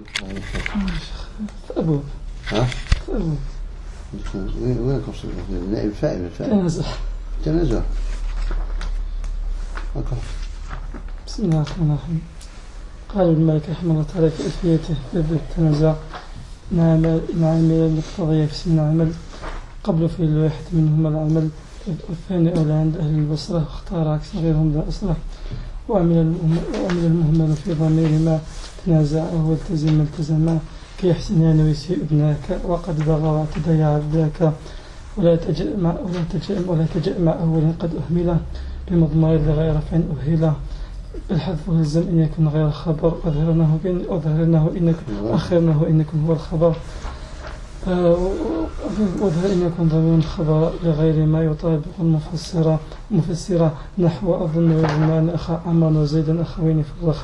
أبو ها؟ أبو وين قصدك؟ النائب الفاعل تنازع. تنازع. أقرأ. بسم الله الرحمن الرحيم. قال ابن مالك رحمه الله تعالى في ألفيته باب التنازع نعمل المقتضية في سن العمل قبل في الواحد منهما العمل والثاني أولى عند أهل البصرة اختار عكس غيرهم ذا أسرة وعمل المهمل في ضميرهما تنازعه والتزم التزما كيحسنان ويسيء ابناك وقد بغى واعتدى عبداك ولا تجأ مع أول قد أهمله بمضمار لغير فإن أهله بالحذف والزم إن يكن غير خبر وأخرناه إن يكن هو الخبر وظهر إن يكن ضمير خبر لغير ما يطابق مفسرة نحو أظن ويظنان أخا عمرا وزيدا أخوين في الرخا.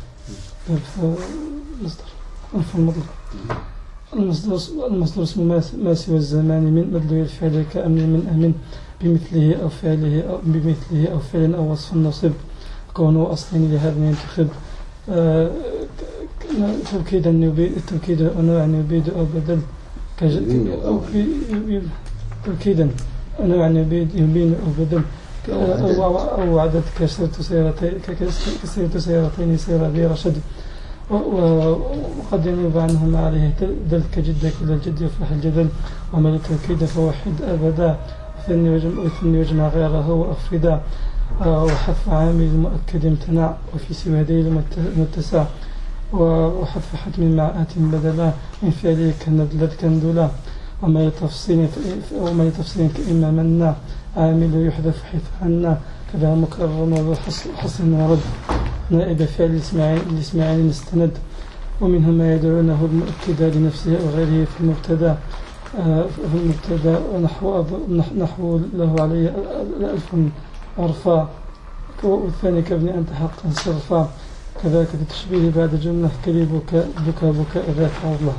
المصدر اسم ما سوى الزمان من مدلول الفعل كأمن من أمن بمثله أو فعل أو وصف النصب كونه أصلين لهذا ينتخب التوكيد أنواع يبيد أو بدل توكيدا أنواع يبين أو بدل أو عدد كسرت سيارتين سير بي رشد وقد ينوب عنهما عليه دل كجد كل الجد يفلح الجدل ومن التوكيد فوحد أبدا وثني وجمع غيره وأفردا وحذف عامل مؤكد امتنع وفي سوى ذيل متسع وحذف حتم مع آت بدلا من فعله كالندلت كندلا وما لتفصيل كإما منا عامل يحذف حيث عنا كذا مكرر وحصل ورد نائب فعل الإسماعيلي مستند ومنهم ما يدعونه المؤكد لنفسه أو غيره في المبتدا نحو له علي ألف عرفا والثاني كابن أنت حقا صرفا كذلك التشبيه بعد جملة كليبك بكاء ذات عرضه.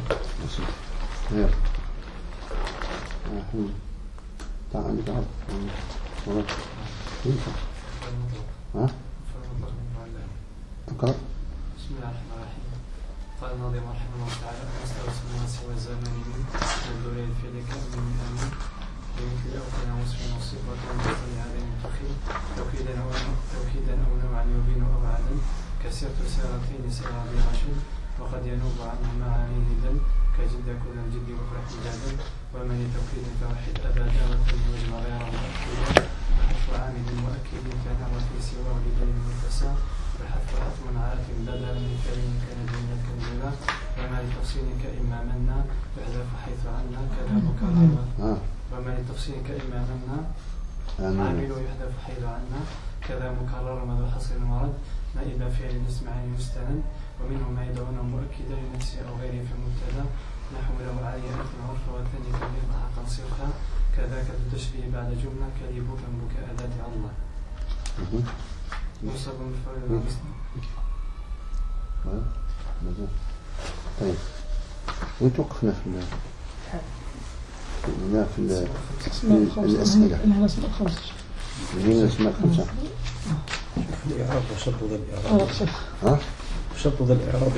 أقرأ. بسم الله الرحمن الرحيم. قال الناظم رحمه الله تعالى مستوى ما سوى الزمان من مدلول الفعل كأمن من أمن بمثل أو كان وصف نصيب وكان مثل هذا المتخيل توكيدا أو نوعا يبين أو عدا كسرت سيرتين سيرا برشد وقد ينوب عنهما عليه دل كجد كل الجد وفرح جدا ومن توكيد فوحد أبدا وثني وجمع غير مؤكدا وحذف عامل مؤكد كان وفي سواه لدين متسع والحذف حتم عات بدلا من كريم كان جنة كنزلا وما لتفصيل كإما منا يحذف حيث عنا كذا مكرر وما لتفصيل كإما منا عامل يحذف حيث عنا كذا مكرر ماذا حصر ورد نائب فعل اسماعيل مستند ومنهم ما يدعونه مؤكدا لنفسه أو غيره في المبتدا نحو له علي ألف العرف والثاني كبير حقا صرفا كذاك التشبيه بعد جملة كليبك بكاء ذات الله مصاب بالفعل طيب وتوقفنا في الأسئلة من الأسماء الخمسة الإعراب وشرط ذا الإعراب شرط ذا الإعراب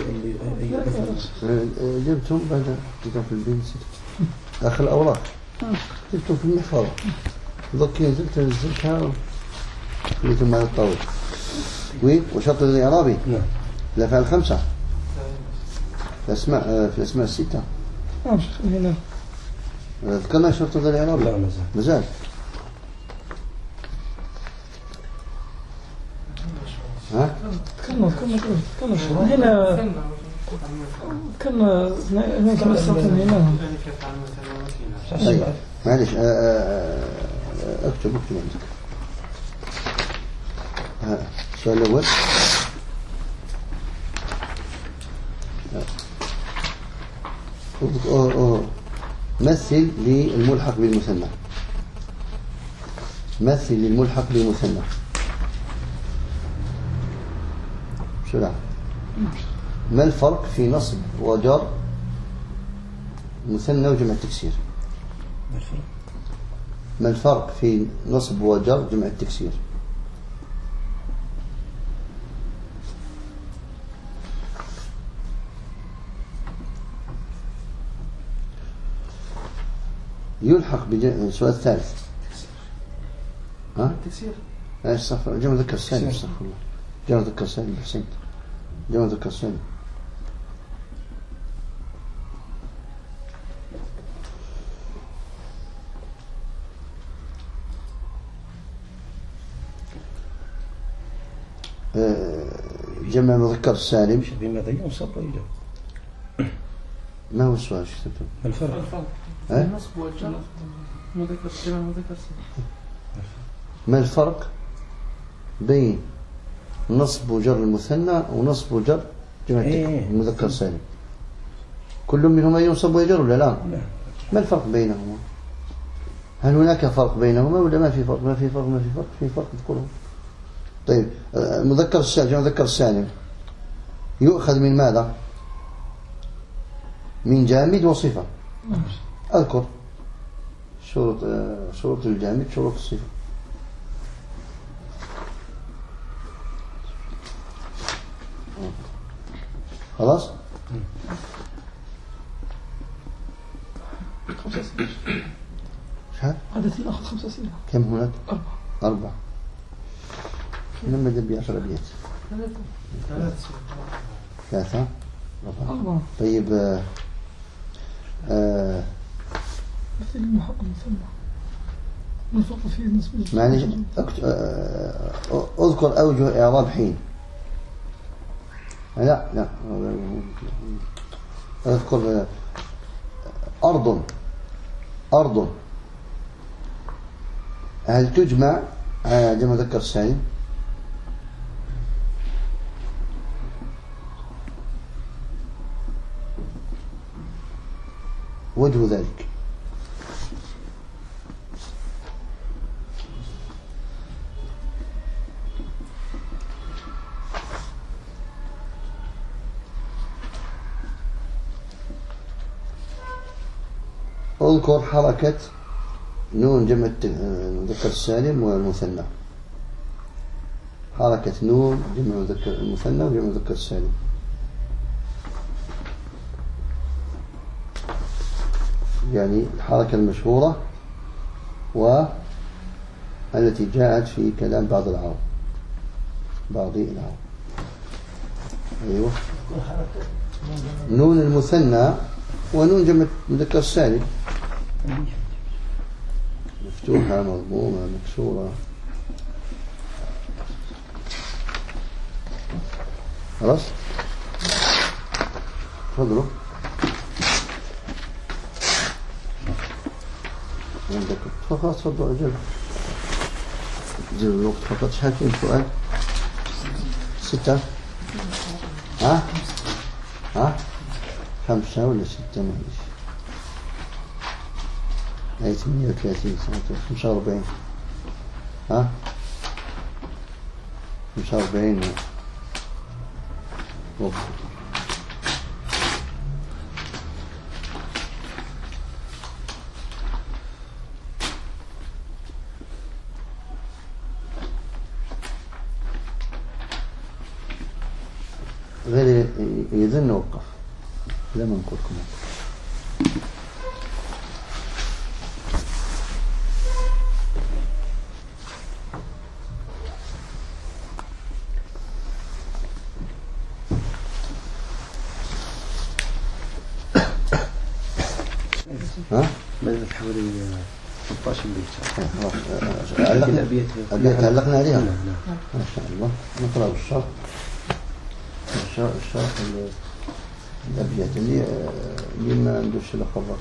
اللي جبتم بعد جبتم في البيت آخر الأوراق جبتم في المحفظة ذكي نزلتها جبتم على الطاولة وشرط ذا الإعرابي الأفعال الخمسة في الأسماء الستة هنا ذكرنا شرط ذا الإعرابي لا مازال ها؟ تكلم هنا كنا هنا معلش اكتب عندك السؤال الأول مثل للملحق بالمثنى مثل للملحق بالمثنى بسرعة. ما الفرق في نصب وجر مثنى وجمع التكسير؟ ما الفرق في نصب وجر جمع التكسير؟ يلحق بالسؤال الثالث. ها؟ التكسير. ايش صفر جمع ذكر سالم. استغفر الله. جمع ذكر سالم. احسنت. جمع ذكر سالم. جمع مذكر سالم بماذا ينصب ويجر؟ ما هو السؤال؟ شو كتبته؟ ما الفرق؟ النصب والجر مذكر جمع مذكر سالم. ما الفرق بين نصب وجر المثنى ونصب وجر جمع المذكر سالم؟ كل منهما ينصب ويجر ولا لا؟ ما الفرق بينهما؟ هل هناك فرق بينهما ولا ما في فرق؟ ما في فرق. في فرق اذكره. طيب مذكر السالم جمع مذكر السالم يؤخذ من ماذا؟ من جامد وصفة. اذكر شروط الجامد شروط الصفة. خلاص؟ شحال؟ عدد نأخذ 5 أسئلة. كم هناك؟ 4. لما دبي 10 أبيات. 3 4. طيب مثل المحقق المثنى ما الفرق فيه النسبة؟ معلش اذكر أوجه إعراب حين. لا اذكر أرض هل تجمع جمع مذكر سالم؟ وجه ذلك اذكر حركة نون جمع المذكر السالم والمثنى. حركة نون جمع مذكر المثنى وجمع مذكر السالم. يعني الحركة المشهورة والتي جاءت في كلام بعض العرب. أيوة. نون المثنى ونون جمع مذكر السالم مفتوحة مضمومة مكسورة. خلاص تفضلوا. عندك فقط تفضلوا أجل جيب الوقت فقط. شحال فيه سؤال؟ 6. ها 5 ولا 6 معليش. هاي 38 45. 45 وقت. غير يظن نوقف لما نقولكم. ماذا حوالي 16 بيت. الأبيات علقنا عليها. ما شاء الله. نقرأ الشرح الأبيات اللي ما عندوش إلا خبر.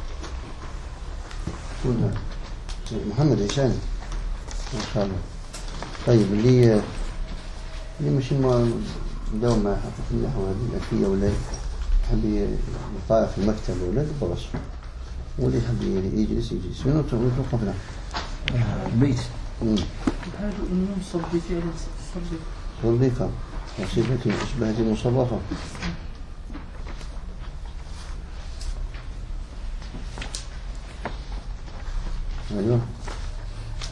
قلنا محمد عشاني ما شاء الله. طيب اللي ماشي مداوم مع حقيقة النحو هذه الألفية ولا يحب يطالع في المكتب ولا برش واللي يحب يجلس منو توقف له البيت. هذا النون صب فعل صرفة وصفة أشبهت مصرفة. أيوه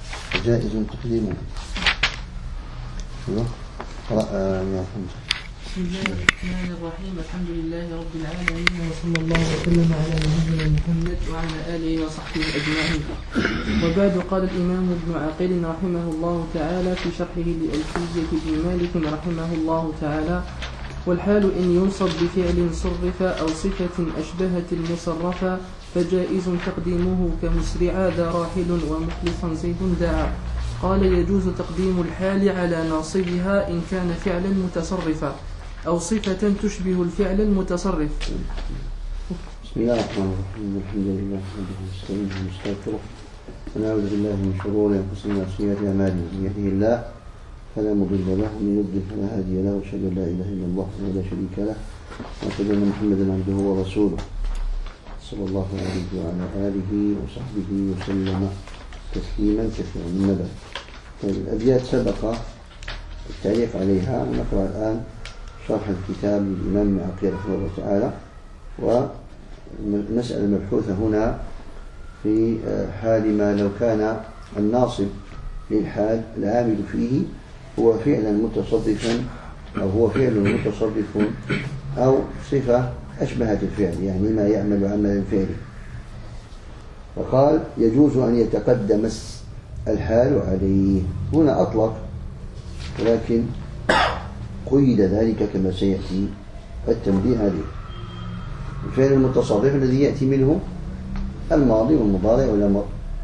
جائز تقديمه. أيوه قرأ يا حمزة. بسم الله الرحمن الرحيم. الحمد لله رب العالمين، وصلى الله وسلم على نبينا محمد وعلى آله وصحبه أجمعين. وبعد، قال الإمام ابن عقيل رحمه الله تعالى في شرحه لألفية ابن مالك رحمه الله تعالى: والحال إن ينصب بفعل صرف أو صفة أشبهت المصرفة فجائز تقديمه كمسرعا ذا راحل ومخلصا زيد دعا. قال: يجوز تقديم الحال على ناصبها إن كان فعلا متصرفا أو صفة تشبه الفعل المتصرف. بسم الله الرحمن الرحيم. الحمد لله نحمده ونستعينه ونستغفره ونعوذ بالله من شرور أنفسنا وسيئات أعمالنا. من يهده الله فلا مضل له ومن يضلل فلا هادي له، وأشهد أن لا إله إلا الله ولا شريك له، وأشهد أن محمدا عبده ورسوله صلى الله عليه وعلى آله وصحبه وسلم تسليما كثيرا. من بعد، الأبيات سبق التعليق عليها، ونقرأ الآن شرح الكتاب للإمام ابن عقيل رحمه الله تعالى. والمسألة المبحوثة هنا في حال ما لو كان الناصب للحال العامل فيه هو فعلا متصرفا أو هو فعل متصرف أو صفة أشبهت الفعل، يعني ما يعمل عمل الفعل. فقال: يجوز أن يتقدم الحال عليه. هنا أطلق، ولكن قيد ذلك كما سيأتي التنبيه عليه. الفعل المتصرف الذي يأتي منه الماضي والمضارع والأمر،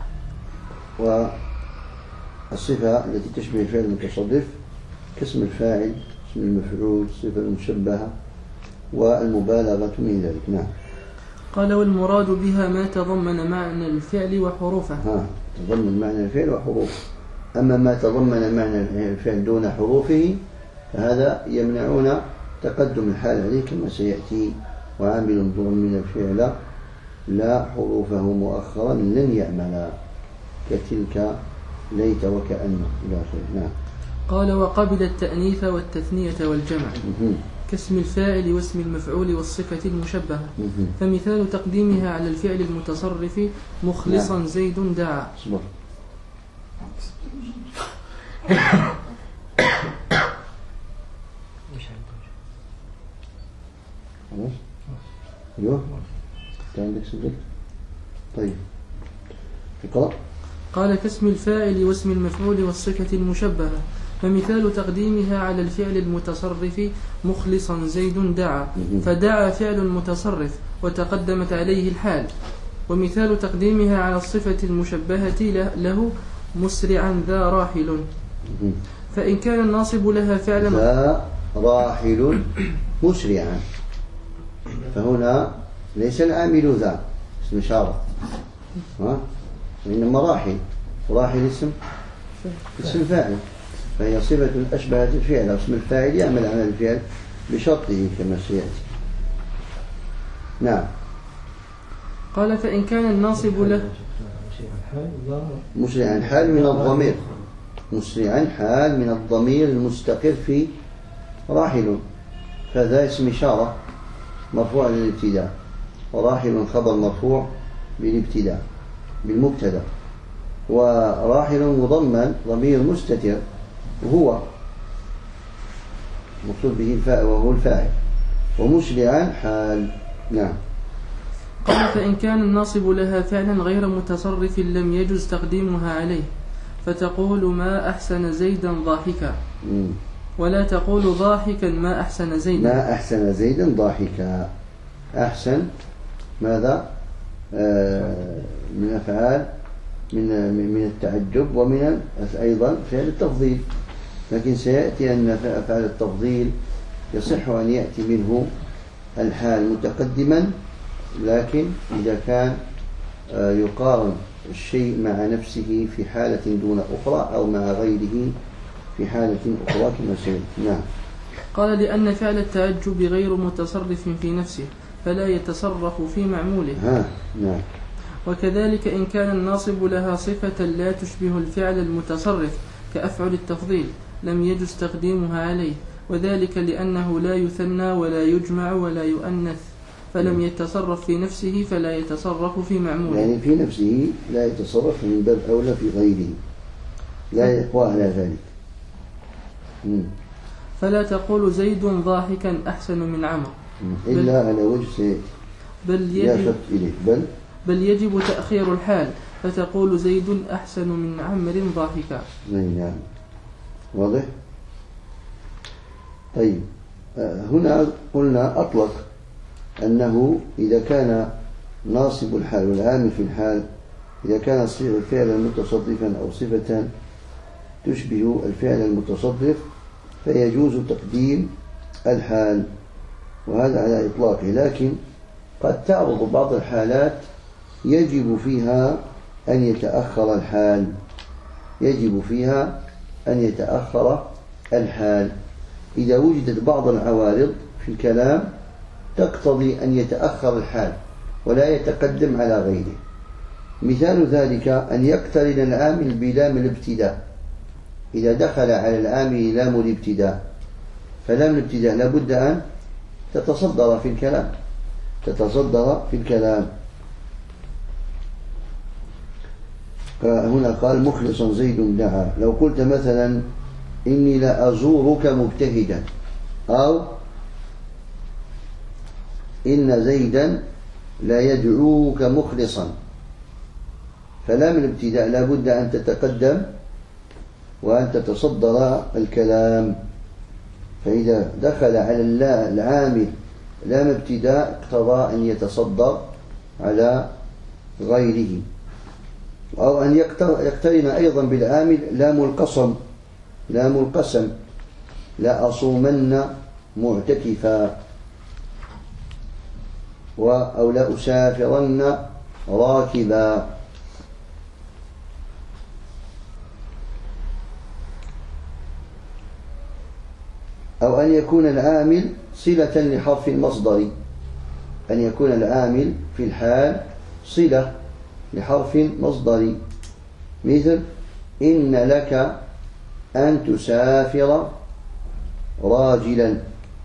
والصفة التي تشبه الفعل المتصرف كاسم الفاعل، اسم المفعول، الصفة المشبهة، والمبالغة من ذلك. نعم. قال: والمراد بها ما تضمن معنى الفعل وحروفه. تضمن معنى الفعل وحروفه. أما ما تضمن معنى الفعل دون حروفه فهذا يمنعون تقدم الحال عليه كما سيأتي: وعامل ضمن الفعل لا حروفه مؤخرا لن يعمل كتلك ليت وكأنه إلى آخره. نعم. قال: وقبل التأنيث والتثنية والجمع كاسم الفاعل واسم المفعول والصفة المشبهة، فمثال تقديمها على الفعل المتصرف مخلصا زيد دعا. ايوه عندك سجل. طيب اقرأ. قال: كاسم الفاعل واسم المفعول والصفة المشبهة، فمثال تقديمها على الفعل المتصرف مخلصا زيد دعا، فدعا فعل متصرف وتقدمت عليه الحال. ومثال تقديمها على الصفة المشبهة له مسرعا ذا راحل، فإن كان الناصب لها فعلا ذا راحل مسرعا، فهنا ليس العامل ذا اسم إشارة، وإنما راحل، وراحل اسم فاعل، فهي صفة أشبهت الفعل أو اسم الفاعل يعمل عمل الفعل بشرطه كما سيأتي. نعم. قال: فإن كان الناصب له مسرعا حال من الضمير، مسرعا حال من الضمير المستقر في راحل، فذا اسم إشارة مرفوع للابتداء، وراحل خبر مرفوع بالابتداء بالمبتدا، وراحل مضمن ضمير مستتر وهو مقصود به الفاعل وهو الفاعل، ومسرعا حال. نعم. قال: فإن كان الناصب لها فعلا غير متصرف لم يجوز تقديمها عليه، فتقول: ما أحسن زيدا ضاحكا، ولا تقول ضاحكا ما أحسن زيدا. ما أحسن زيدا ضاحكا. أحسن ماذا؟ من أفعال من التعجب، ومن أيضا فعل التفضيل، لكن سيأتي أن أفعال التفضيل يصح أن يأتي منه الحال متقدما، لكن إذا كان يقارن الشيء مع نفسه في حالة دون أخرى أو مع غيره في حالة أخرى كما سيأتي. نعم. قال: لأن فعل التعجب غير متصرف في نفسه فلا يتصرف في معموله. نعم. وكذلك إن كان الناصب لها صفة لا تشبه الفعل المتصرف كأفعل التفضيل لم يجوز تقديمها عليه، وذلك لأنه لا يثنى ولا يجمع ولا يؤنث، فلم يتصرف في نفسه فلا يتصرف في معموله. يعني في نفسه لا يتصرف، من باب أولى في غيره لا يقوى على ذلك. فلا تقول زيد ضاحكا أحسن من عمرو إلا على وجه يافت إليه بل يجب تأخير الحال فتقول زيد أحسن من عمرو ضاحكا. نعم واضح. طيب هنا قلنا أطلق أنه إذا كان ناصب الحال والعامل في الحال إذا كان فعلا متصرفا أو صفة تشبه الفعل المتصرف فيجوز تقديم الحال، وهذا على إطلاقه. لكن قد تعرض بعض الحالات يجب فيها أن يتأخر الحال، إذا وجدت بعض العوارض في الكلام تقتضي أن يتأخر الحال ولا يتقدم على غيره. مثال ذلك أن يقترن العامل بلام الابتداء. إذا دخل على العامل لام الابتداء فلام الابتداء لابد أن تتصدر في الكلام. هنا قال مخلصا زيد دعا. لو قلت مثلا إني لأزورك مبتهجا أو إن زيدا لا يدعوك مخلصا، فلام الابتداء لابد أن تتقدم وأن تتصدر الكلام. فإذا دخل على العامل لام ابتداء اقتضى أن يتصدر على غيره. أو أن يقترن أيضا بالعامل لام القسم لا أصومن معتكفا أو لا أسافرن راكبا. أو أن يكون العامل صلة لحرف المصدر، أن يكون العامل في الحال صلة لحرف مصدري، مثل إن لك أن تسافر راجلا.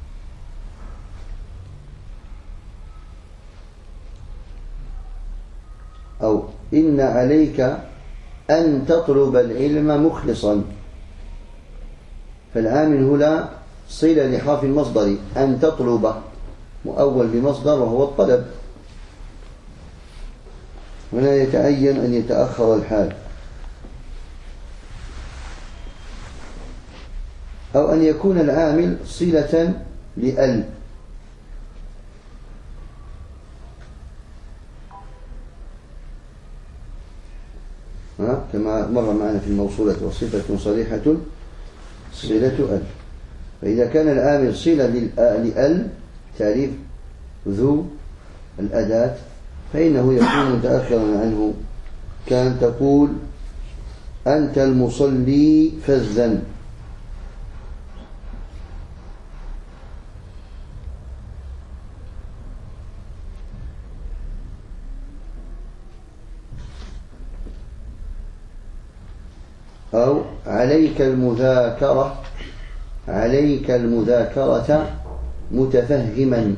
أو إن عليك أن تطلب العلم مخلصا، فالعامل هنا صلة لحرف المصدر أن تطلب مؤول بمصدر وهو الطلب، هنا يتعين أن يتأخر الحال. أو أن يكون العامل صلة لأل، كما مر معنا في الموصولة وصفة صريحة صلة أل. فإذا كان العامل صلة لأل تعريف ذو الأداة فإنه يكون متأخرا عنه، كان تقول أنت المصلي فزا. أو عليك المذاكرة متفهما.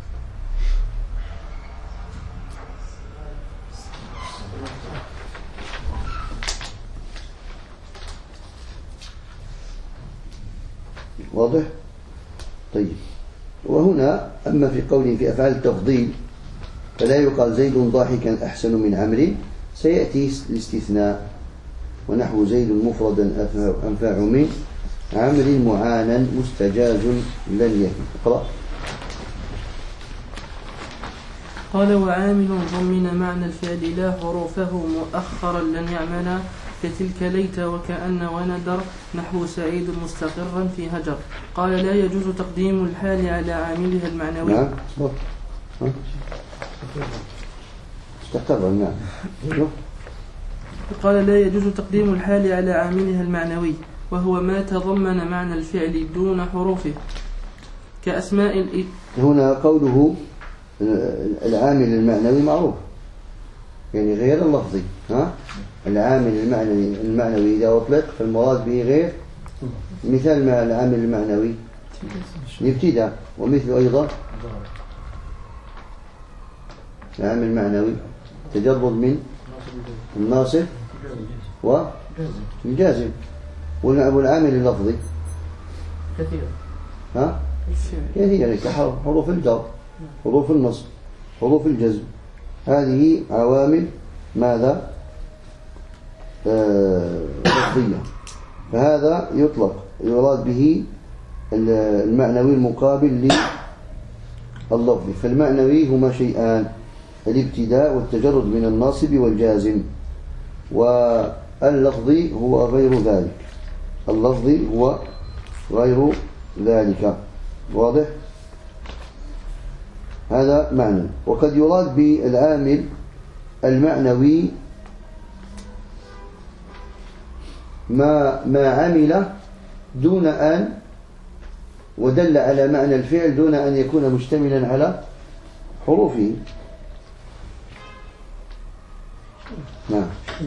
واضح؟ طيب. وهنا أما في قوله في أفعال التفضيل فلا يقال زيد ضاحكا أحسن من عمرو، سيأتي الاستثناء ونحو زيد مفردا أنفع من عمرو معانا مستجاز لن يهي. اقرأ. قال وعامل ضمن معنى الفعل لا حروفه مؤخرا لن يعمل كتلك ليت وكأن وندر نحو سعيد مستقرا في هجر. قال لا يجوز تقديم الحال على عاملها المعنوي. نعم استقر. نعم. قال لا يجوز تقديم الحال على عاملها المعنوي وهو ما تضمن معنى الفعل دون حروفه كأسماء هنا قوله العامل المعنوي معروف يعني غير اللفظي. العامل المعنوي إذا أطلق فالمراد به غير. مثال مع العامل المعنوي الابتداء، ومثل أيضا العامل المعنوي تجرد من الناصب والجازم. والعامل اللفظي ها؟ الفعل. هي ليس حروف الجر، حروف النصب، حروف الجزم، هذه عوامل ماذا؟ لفظية. فهذا يطلق يراد به المعنوي المقابل لللفظي. فالمعنوي هما شيئان: الابتداء والتجرد من الناصب والجازم. واللفظي هو غير ذلك، اللفظي هو غير ذلك. واضح؟ هذا معنى. وقد يراد بالعامل المعنوي ما عمل دون أن ودل على معنى الفعل دون أن يكون مشتملا على حروفه. نعم.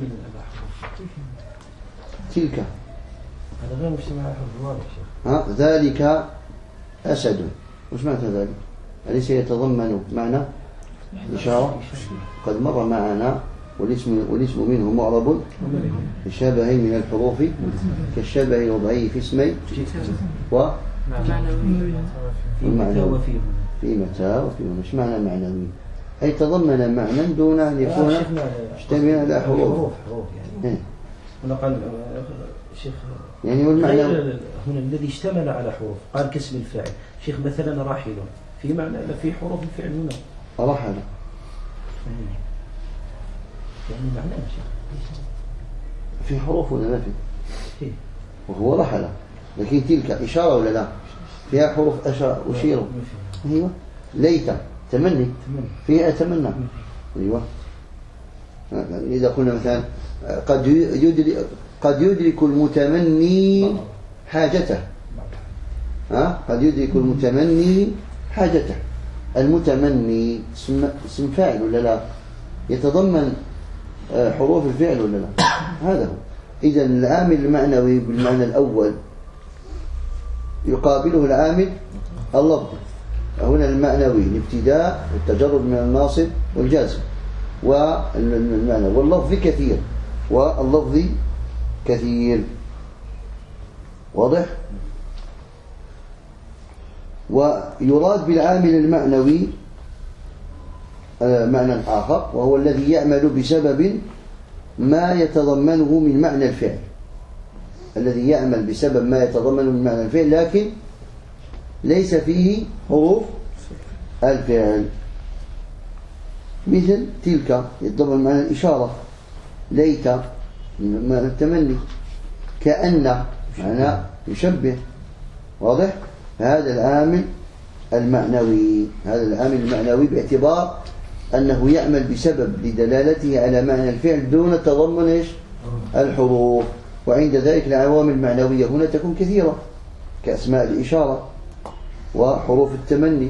تلك هذا غير مجتمع على حروف الواضح. ذلك أسد. وش معنى ذلك؟ أليس يتضمن معنى إشارة؟ قد مر معنا. والاسم منه معرب الشبه من الحروف كالشبه الوضعي في اسمي والمعنوي في متى وفي مش معنى معنوي، أي تضمن معنى دون أن يكون مشتملا على حروف يعني. هنا قال شيخ يعني والمعنى هنا الذي اشتمل على حروف، قال كاسم الفاعل. شيخ مثلا راحل في معنى في حروف الفعل هنا رحل يعني معناه في حروف ولا ما فيه؟ وهو رحل، لكن تلك إشارة ولا لا؟ فيها حروف أشير. أيوة. ليت تمني فيها أتمنى. أيوة. إذا قلنا مثلا قد يدرك المتمني حاجته. قد يدرك المتمني حاجته. المتمني اسم فاعل ولا لا؟ يتضمن حروف الفعل ولا لا؟ هذا هو. إذا العامل المعنوي بالمعنى الأول يقابله العامل اللفظي. هنا المعنوي الابتداء والتجرد من الناصب والجازم، والمعنى واللفظي كثير، واللفظي كثير. واضح؟ ويراد بالعامل المعنوي معنى آخر، وهو الذي يعمل بسبب ما يتضمنه من معنى الفعل. الذي يعمل بسبب ما يتضمنه من معنى الفعل لكن ليس فيه حروف الفعل، مثل تلك يتضمن معنى الإشارة، ليت معنى التمني، كأن معنى يشبه. واضح؟ هذا العامل المعنوي، هذا العامل المعنوي باعتبار أنه يعمل بسبب لدلالته على معنى الفعل دون تضمن الحروف. وعند ذلك العوامل المعنوية هنا تكون كثيرة كأسماء الإشارة وحروف التمني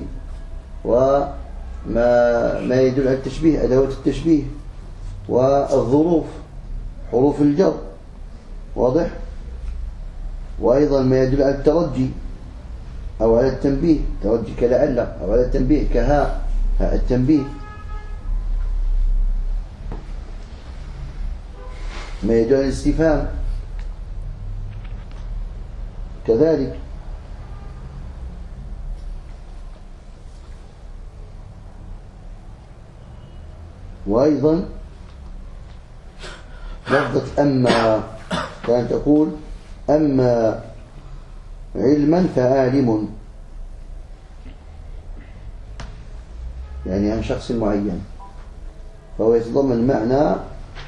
وما يدل على التشبيه، أدوات التشبيه، والظروف، حروف الجر. واضح؟ وأيضا ما يدل على الترجي أو على التنبيه، ترجي كلعل، أو على التنبيه كهاء التنبيه. ما يدل على الاستفهام كذلك. وأيضا لفظة أما، كانت تقول أما علما فعالم، يعني عن شخص معين، فهو يتضمن معنى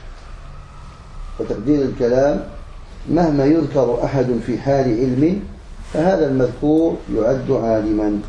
وتقدير الكلام مهما يذكر أحد في حال علم فهذا المذكور يعد عالما.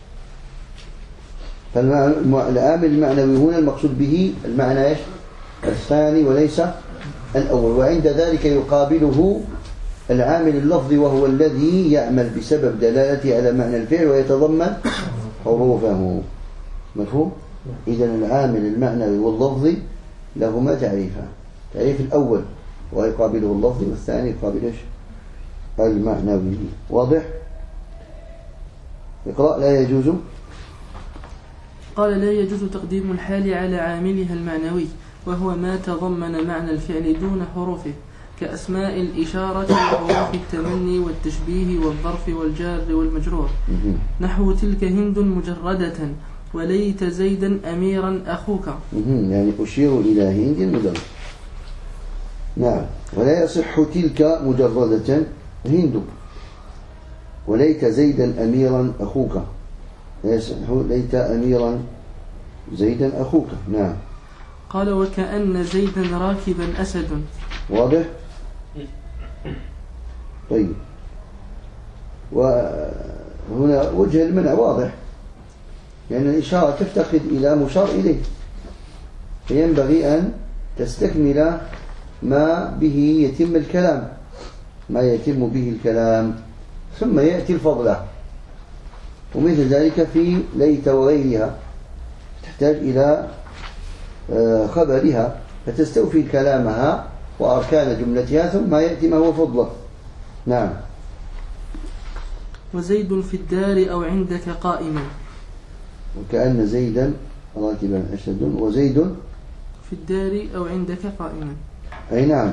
فالعامل المعنوي هنا المقصود به المعنى الثاني وليس الأول. وعند ذلك يقابله العامل اللفظي، وهو الذي يعمل بسبب دلالته على معنى الفعل ويتضمن حروفه. مفهوم؟ إذن العامل المعنوي واللفظي لهما تعريفان: تعريف الأول ويقابله اللفظي، والثاني يقابله المعنوي. واضح؟ اقرأ. لا يجوز. قال: لا يجوز تقديم الحال على عاملها المعنوي، وهو ما تضمن معنى الفعل دون حروفه، كأسماء الإشارة وحروف التمني والتشبيه والظرف والجار والمجرور. نحو تلك هند مجردة وليت زيدا أميرا أخوك. يعني أشير إلى هند مجردة. نعم. ولا يصح تلك مجردة هند وليت زيدا أميرا أخوك. لا يصح ليت أميرا زيدا أخوك. نعم. قال وكأن زيدا راكبا أسد. واضح؟ طيب، وهنا وجه المنع واضح، لأن الإشارة تفتقد إلى مشار إليه، فينبغي أن تستكمل ما به يتم الكلام، ما يتم به الكلام، ثم يأتي الفضلة. ومثل ذلك في ليت وغيرها تحتاج إلى خبرها فتستوفي كلامها وأركان جملتها، ثم يأتي ما هو فضله. نعم. وزيد في الدار أو عندك قائما. وكأن زيدا راكبا أشد وزيد في الدار أو عندك قائما. أي نعم،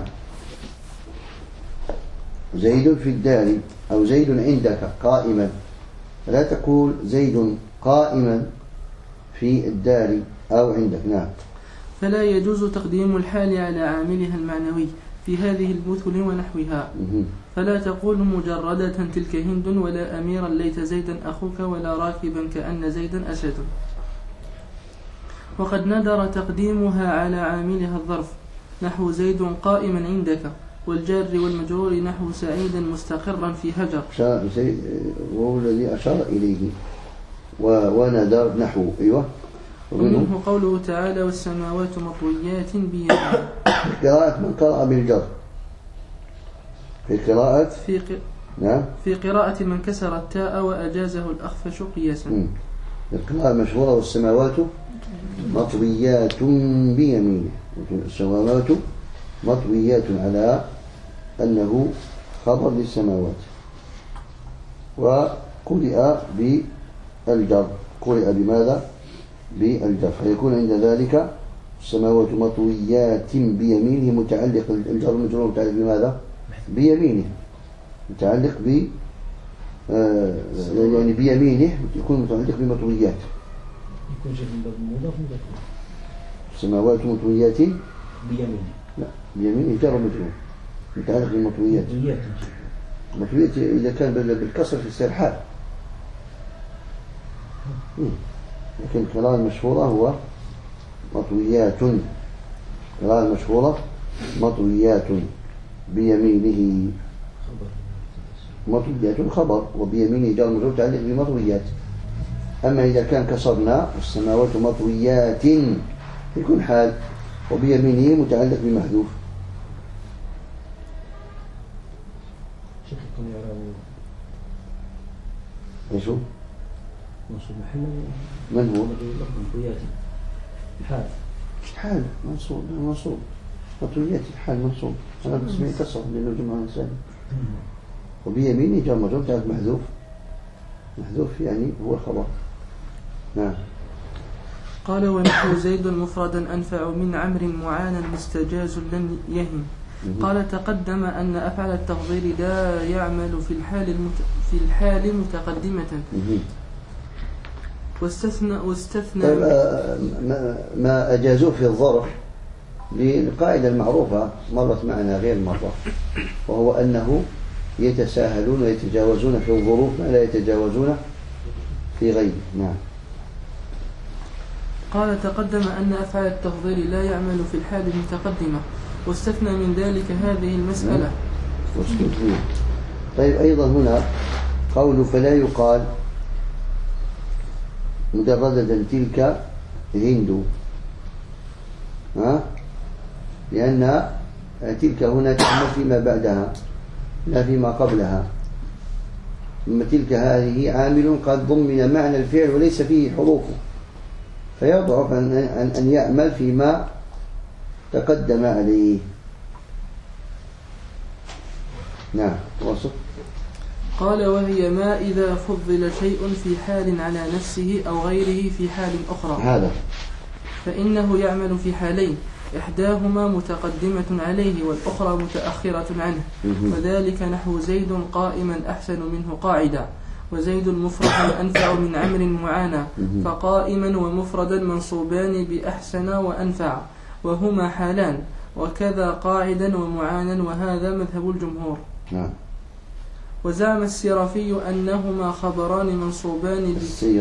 زيد في الدار أو زيد عندك قائما، لا تقول زيد قائما في الدار أو عندك. نعم. فلا يجوز تقديم الحال على عاملها المعنوي في هذه المثل ونحوها. فلا تقول مجردة تلك هند ولا أميرا ليت زيدا أخوك ولا راكبا كأن زيدا أسد. وقد ندر تقديمها على عاملها الظرف نحو زيد قائما عندك، والجار والمجرور نحو سعيدا مستقرا في هجر. وهو الذي أشار إليه. وندر نحو. أيوة. ومنه قوله تعالى والسماوات مطويات بيمينه. قراءة من قرأ بالجر في قراءة نعم، في قراءة من كسر التاء وأجازه الأخفش قياسا. القراءة المشهورة والسماوات مطويات بيمينه. السماوات مطويات على أنه خبر للسماوات، وقرئ بالجر. قرئ بماذا؟ بالجر، فيكون عند ذلك السماوات مطويات بيمينه متعلق. الجر المجرور متعلق بماذا؟ بيمينه، متعلق ب يعني بيمينه يكون متعلق بمطويات. يكون شيء من باب المضاف مضاف. السماوات مطويات بيمينه. لا، بيمينه جر مجرور متعلق بالمطويات. مطويات إذا كان بالكسر في السرحال، لكن القراءة المشهورة هو مطويات. القراءة المشهورة مطويات بيمينه. مطويات خبر وبيمينه جار مجرور متعلق بمطويات. أما إذا كان كسرنا السماوات مطويات يكون حال، وبيمينه متعلق بمحذوف. شكلكم يرون ايش هو؟ منصوب محل من هو؟ مطويات حال. حال منصوب مطويات الحال منصوب. أنا بسميه كسر لأنه جمع إنسان. وبيمينه جار مجرور متعلق محذوف. محذوف يعني هو الخبر. نعم. قال ونحو زيد مفردا أنفع من عمرو معانا مستجاز لن يهم. قال تقدم أن أفعل التفضيل لا يعمل في الحال متقدمة. واستثنى ما أجازوه في الظرف للقاعدة المعروفة مرت معنا غير مرة، وهو أنه يتساهلون ويتجاوزون في الظروف ما لا يتجاوزون في غيره. نعم. قال تقدم أن أفعال التفضيل لا يعمل في الحال المتقدمة، واستثنى من ذلك هذه المسألة. طيب، أيضا هنا قول فلا يقال مجردة تلك هند، لأن تلك هنا تعمل فيما بعدها لا فيما قبلها. ثم تلك هذه عامل قد ضمن معنى الفعل وليس فيه حروفه، فيضعف أن يعمل فيما تقدم عليه. نعم. وصف. قال وهي ما إذا فضل شيء في حال على نفسه أو غيره في حال أخرى، هذا فإنه يعمل في حالين، إحداهما متقدمة عليه والأخرى متأخرة عنه، وذلك نحو زيد قائما أحسن منه قاعدا، وزيد مفرد أنفع من عمرو معانا، فقائما ومفردا منصوبان بأحسن وأنفع، وهما حالان، وكذا قاعدا ومعانا، وهذا مذهب الجمهور. وزعم السيرافي أنهما خبران منصوبان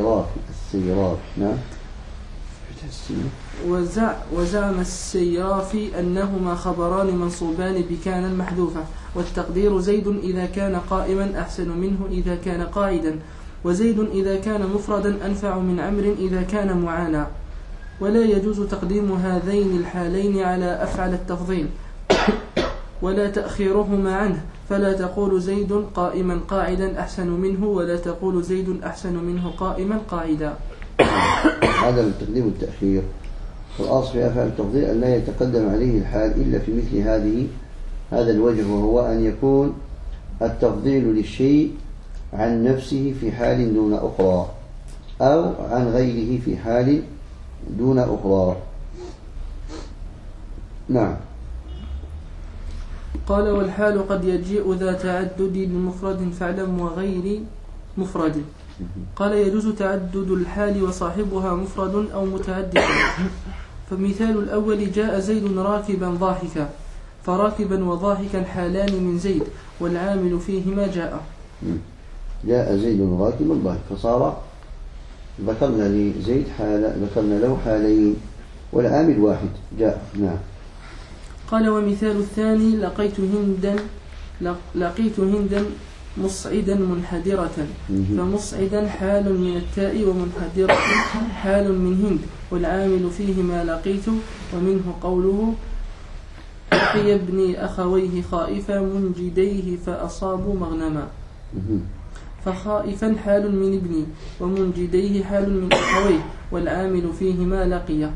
وزعم السيرافي أنهما خبران منصوبان بكان محذوفة، والتقدير زيد إذا كان قائما أحسن منه إذا كان قاعدا، وزيد إذا كان مفردا أنفع من عمرو إذا كان معانا. ولا يجوز تقديم هذين الحالين على أفعل التفضيل ولا تأخيرهما عنه، فلا تقول زيد قائما قاعدا أحسن منه، ولا تقول زيد أحسن منه قائما قاعدا. هذا التقديم والتأخير، والأصل في أفعال التفضيل أن لا يتقدم عليه الحال إلا في مثل هذا الوجه، وهو أن يكون التفضيل للشيء عن نفسه في حال دون أخرى، أو عن غيره في حال دون أخرى. نعم. قال: والحال قد يجيء ذا تعدد لمفرد فاعلم وغير مفرد. قال: يجوز تعدد الحال وصاحبها مفرد أو متعدد. فمثال الأول: جاء زيد راكبا ضاحكا، فراكبا وضاحكا حالان من زيد، والعامل فيهما جاء. جاء زيد راكبا ضاحكا، فصار ذكرنا لزيد ذكرنا له حالين والعامل واحد جاء. نعم. قال: ومثال الثاني: لقيت هندا مصعدا منحدرة، فمصعدا حال من التاء، ومنحدرة حال من هند، والعامل فيهما لقيت، ومنه قوله: لقي ابني أخويه خائفا منجديه فأصابوا مغنما. فخائفا حال من ابني، ومنجديه حال من أخويه، والعامل فيهما لقي.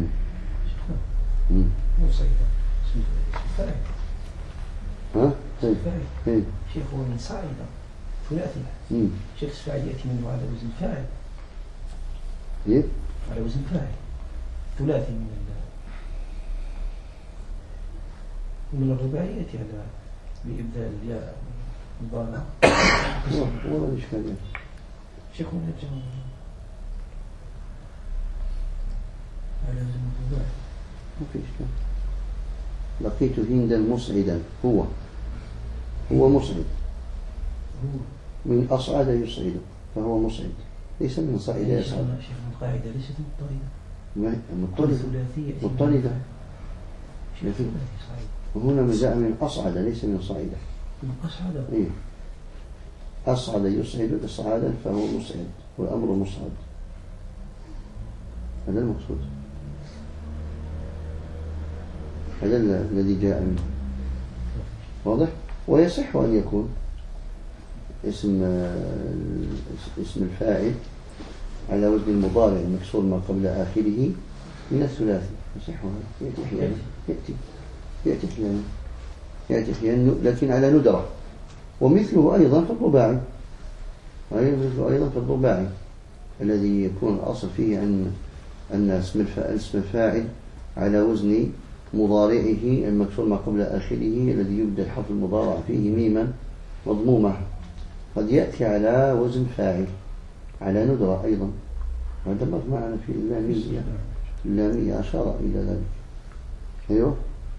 شيخ هو من صاعدة ثلاثي، شيخ فاعل يأتي منه على وزن فاعل، على وزن فاعل ثلاثي من الرباعي يأتي على بإبدال الياء الضالة. والله إشكالية شيخ من الجمع على وزن الرباعي ما في إشكال. لقيت هندا مسعدا، هو مسعد، من أصعد يصعد، فهو مسعد، ليس من صعد يصعد. شيخ من قاعدة ليست مضطردة. وهنا مجاء من أصعد ليس من صعيدة. من أصعد. إيه. أصعد يصعد إصعادا فهو مسعد، والأمر مصعد. هذا المقصود، هذا الذي جاء منه. واضح؟ ويصح أن يكون اسم الفاعل على وزن المضارع المكسور ما قبل آخره من الثلاثي، يصح هذا. يأتي أحيانا، يأتي أحيانا لكن على ندرة. ومثله أيضا في الرباعي الذي يكون الأصل فيه أن اسم الفاعل على وزن مضارعه المكسور ما قبل آخره الذي يبدأ الحرف المضارع فيه ميما مضمومة، قد يأتي على وزن فاعل على ندرة أيضا. هذا مر معنا في اللامية أشار إلى ذلك. أيوه.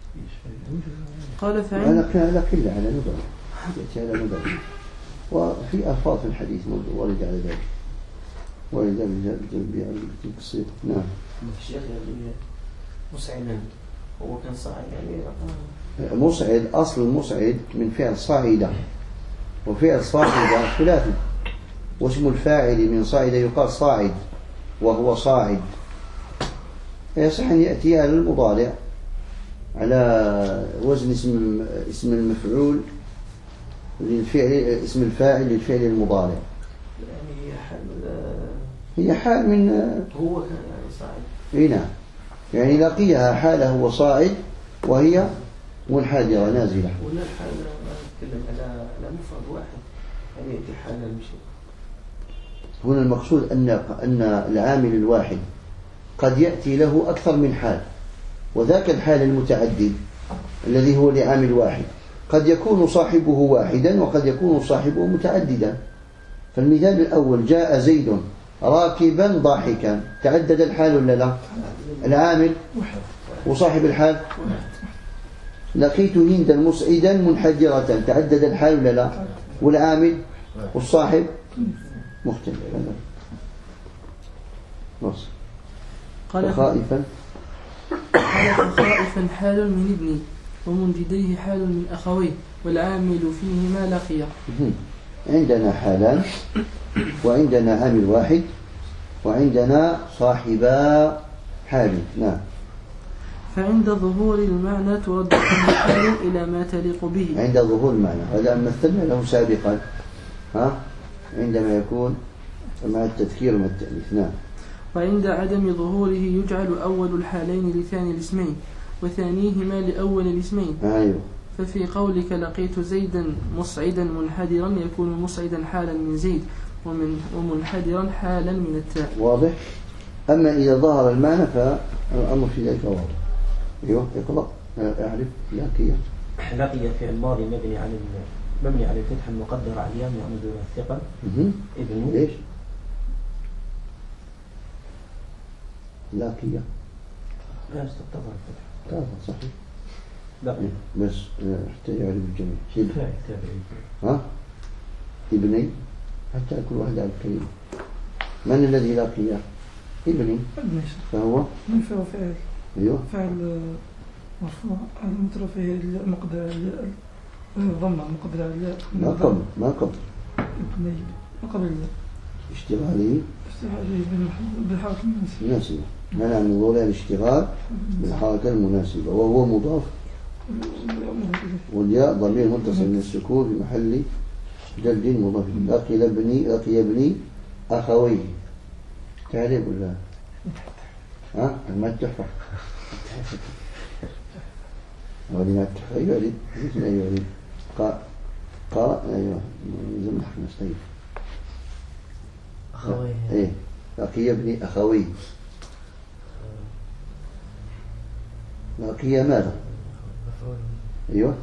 قال فعل على قلة على ندرة، يأتي على ندرة. وفي ألفاظ في الحديث ورد على ذلك، ورد بالتصريح. نعم. الشيخ مسعدا هو كان صاعد يعني مسعد، أصل المسعد من فعل صاعدة، وفعل صاعدة ثلاثي، واسم الفاعل من صاعدة يقال صاعد وهو صاعد. يصح أن يأتي على المضارع على وزن اسم المفعول للفعل، اسم الفاعل للفعل المضارع. يعني هي حال من هو كان يعني صاعد. نعم، يعني لقيها حاله هو صاعد وهي منحدرة نازلة. ولا الحال نتكلم على مفرد واحد، يعني يأتي حال المشي. هنا المقصود أن العامل الواحد قد يأتي له أكثر من حال، وذاك الحال المتعدد الذي هو لعامل واحد قد يكون صاحبه واحدا وقد يكون صاحبه متعددا. فالمثال الأول جاء زيد راكبا ضاحكا، تعدد الحال ولا لا؟ العامل وصاحب الحال. لقيت هندا مسعدا منحدرة، تعدد الحال ولا لا؟ والعامل والصاحب مختلف. نص خائفا خائفا حال من ابني ومنجديه حال من أخويه والعامل فيهما لقيا. عندنا حالان، وعندنا عامل واحد، وعندنا صاحبا حال. نعم. فعند ظهور المعنى ترد كل حال إلى ما تليق به. عند ظهور المعنى هذا مثلنا له سابقا، عندما يكون مع التذكير ومع التأنيث. نعم. وعند عدم ظهوره يجعل أول الحالين لثاني الاسمين وثانيهما لأول الاسمين. أيوه. ففي قولك لقيت زيدا مصعدا منحدرا يكون مصعدا حالا من زيد ومنحدرا حالا من التاء. واضح. أما إذا ظهر المعنى فالأمر في ذلك واضح. أيوه اقرأ. أعرف. لاقية فعل ماضي مبني على الفتح المقدر على الياء من دون الثقل. ابن ليش؟ لاقية لا استطاع الفتح. طبعا صحيح. لا بس حتى يعرف الجميع. تابعي. ابني حتى كل واحد على الكلمة. من الذي لاقيه؟ ابني. فهو فعل. أيوه. فعل مرفوع المترفع فيه المقدر ضمة مقدر على ما قبل ابني ما قبل اشتغالي بالحركة المناسبة. منع من ظهور الاشتغال بالحركة المناسبة وهو مضاف، والياء ضمير متصل من السكون في محل جلد مضاف. لقي ابني أخويه. تعرف ولا ما التحفة ولنا التحفة يعرف مثل أن يعرف أيوه زمن حق نستيف أخويه. إيه لقي ابني أخويه. لقي ماذا؟ أيوه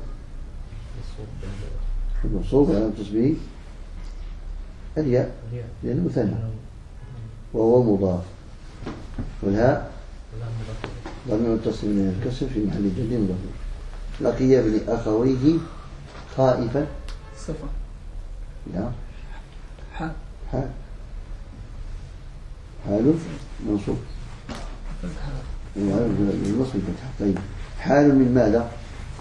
المنصوب على تسبيه الياء لأنه مثنى وهو مضاف، والهاء ضمير متصل من الكسر في محل جر مضاف. لقي ابن أخويه خائفا صفة. لا حال منصوب النصب بالفتح. طيب حال من ماذا؟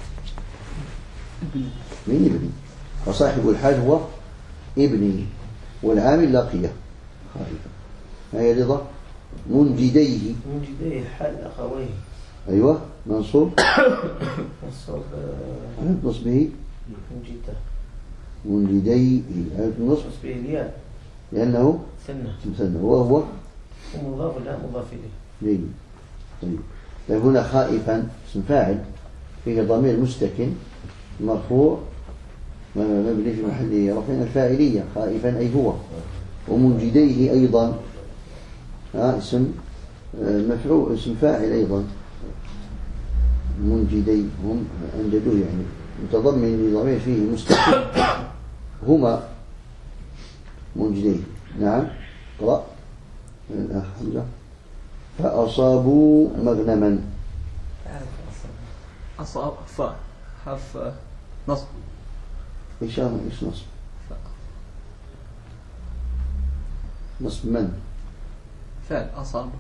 من ابني، وصاحب الحال هو ابني والعامل لقيه خائفا. هي رضا منجديه حال أخويه. أيوة منصوب نصبه منجديه النصب نصبه الياء لأنه مثنى وهو مضاف لا مضاف إليه. طيب هنا خائفا اسم فاعل فيه ضمير مستكن مرفوع مبني في محل رفع الفاعلية خائفا أي هو، ومنجديه أيضا اسم مفعول اسم فاعل أيضا. منجدي هم أنجدوه يعني متضمن لضمير فيه مستقل هما منجديه. نعم. قرأ الأخ حمزة. فأصابوا مغنما. أصاب حرف نصب. إيش نصب؟ نصب من؟ فعل أصاب.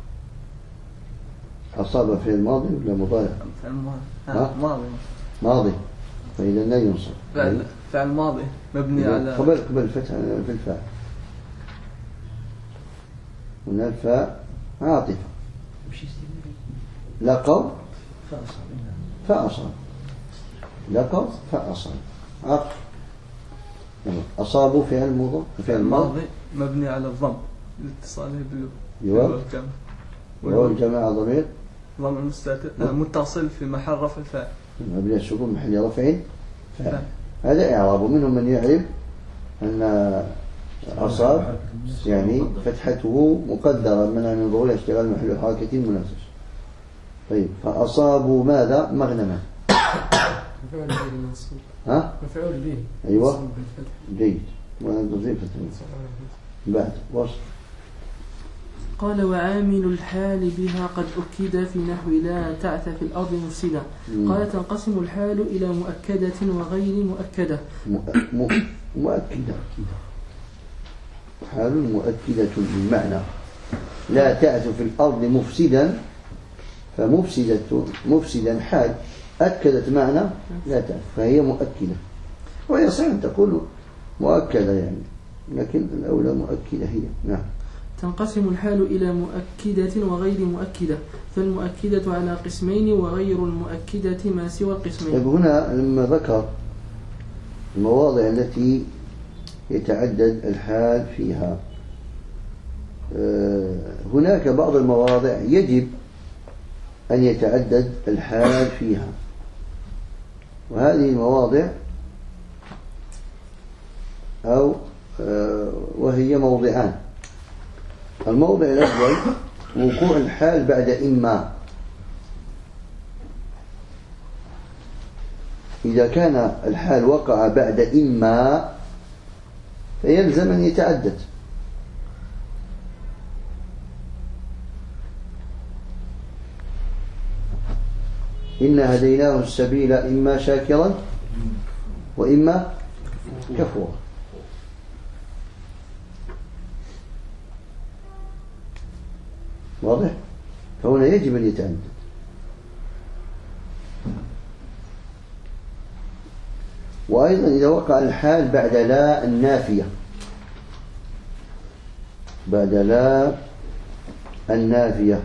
أصاب في الماضي ولا مضارع؟ فعل ماضي. فإذا لا ينصب. فعل ماضي مبني على قبل الفتح في الفاعل. هنا الفاء عاطفة. لقوا فأصاب. لقوا فأصاب عطف. أصابوا فعل الماضي مبني على الضم لاتصاله بالواو الجماعة ضمير متصل في محل رفع الفاعل مبني السكون محل رفع فاعل. هذا إعراب. منهم من يعرف أن أصاب يعني فتحته مقدرة من ظهور اشتغال محل حركة مناسب. طيب فأصابوا ماذا؟ مغنما. مفعول به المنصوب. ها؟ مفعول به. أيوة منصوب بالفتح. جيد. ونضيف بعد وصف. قال وعامل الحال بها قد أكد في نحو لا تعث في الأرض مفسدا. قال تنقسم الحال إلى مؤكدة وغير مؤكدة. مؤكدة. حال مؤكدة بالمعنى لا تعث في الأرض مفسدا، مفسدا حال أكدت معنى لا تعث فهي مؤكدة، ويصح أن تقول مؤكدة يعني، لكن الأولى مؤكدة هي. نعم. تنقسم الحال إلى مؤكدة وغير مؤكدة، فالمؤكدة على قسمين وغير المؤكدة ما سوى القسمين. طيب هنا لما ذكر المواضع التي يتعدد الحال فيها، هناك بعض المواضع يجب أن يتعدد الحال فيها، وهذه المواضع وهي موضعان. الموضع الأول وقوع الحال بعد إما، إذا كان الحال وقع بعد إما فيلزم أن يتعدد. إنا هديناه السبيل إما شاكرا وإما كفورا. واضح؟ فهنا يجب أن يتعدد. وأيضا إذا وقع الحال بعد لا النافية، بعد لا النافية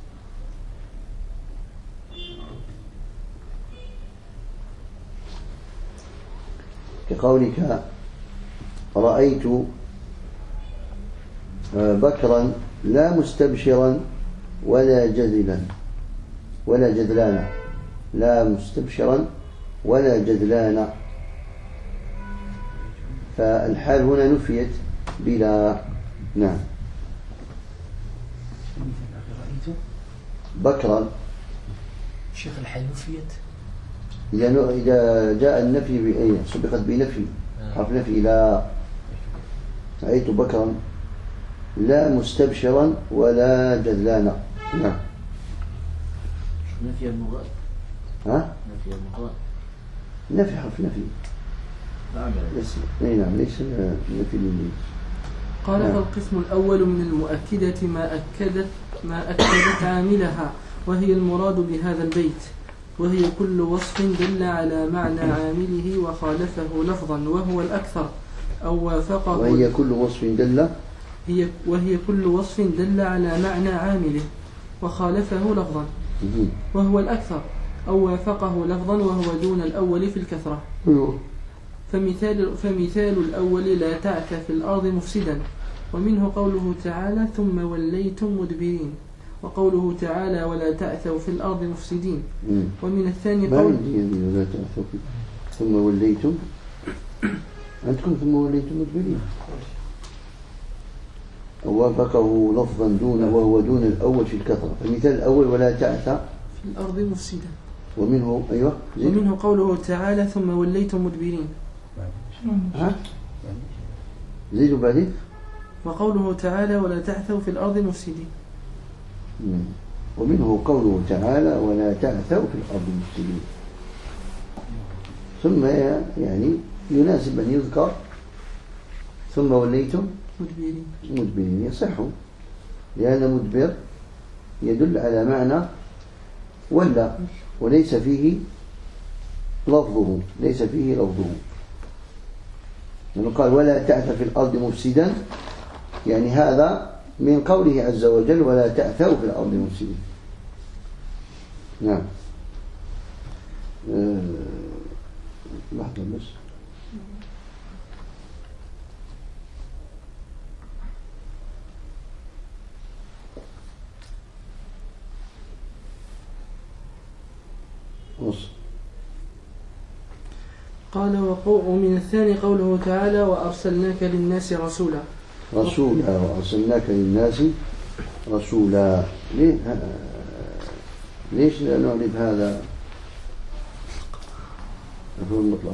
كقولك رأيت بكرا لا مستبشرا ولا جذلانا، لا مستبشرا ولا جذلانا، فالحال هنا نفيت بلا. نعم. بكرا شيخ الحال نفيت إذا جاء النفي بأي سبقت بنفي حرف نفي. لا رأيت بكرا لا مستبشرا ولا جذلانا. نعم. نفي المغاد. ها؟ نفي المغاد. نفي حرف نفي. نعم ليس نفي للجنس. قال فالقسم الأول من المؤكدة ما أكدت عاملها، وهي المراد بهذا البيت، وهي كل وصف دل على معنى عامله وخالفه لفظا وهو الأكثر أو وافقه. وهي كل وصف دل وهي كل وصف دل على معنى عامله وخالفه لفظا وهو الأكثر أو وافقه لفظا وهو دون الأول في الكثرة. فمثال الأول لا تعث في الأرض مفسدا، ومنه قوله تعالى ثم وليتم مدبرين، وقوله تعالى ولا تعثوا في الأرض مفسدين. ومن الثاني قول لا تعثوا ثم وليتم عندكم ثم وليتم مدبرين، وافقه لفظا دون وهو دون الأول في الكثرة. فمثال الأول ولا تعث في الأرض مفسدا. ومنه أيوة ومنه قوله تعالى ثم وليتم مدبرين. ها؟ زيدوا بعدين. وقوله تعالى ولا تعثوا في الأرض مفسدين. ومنه قوله تعالى ولا تعثوا في الأرض مفسدين. ثم يعني يناسب أن يذكر ثم وليتم مدبرين يصح، لأن مدبر يدل على معنى ولا وليس فيه لفظه، لأنه قال ولا تعث في الأرض مفسدا، يعني هذا من قوله عز وجل ولا تعثوا في الأرض مفسدين. نعم. لحظة بس. قال ومن الثاني قوله تعالى وأرسلناك للناس رسولا. وأرسلناك للناس رسولا. ليه؟ ليش لا نعرف هذا المفعول المطلق؟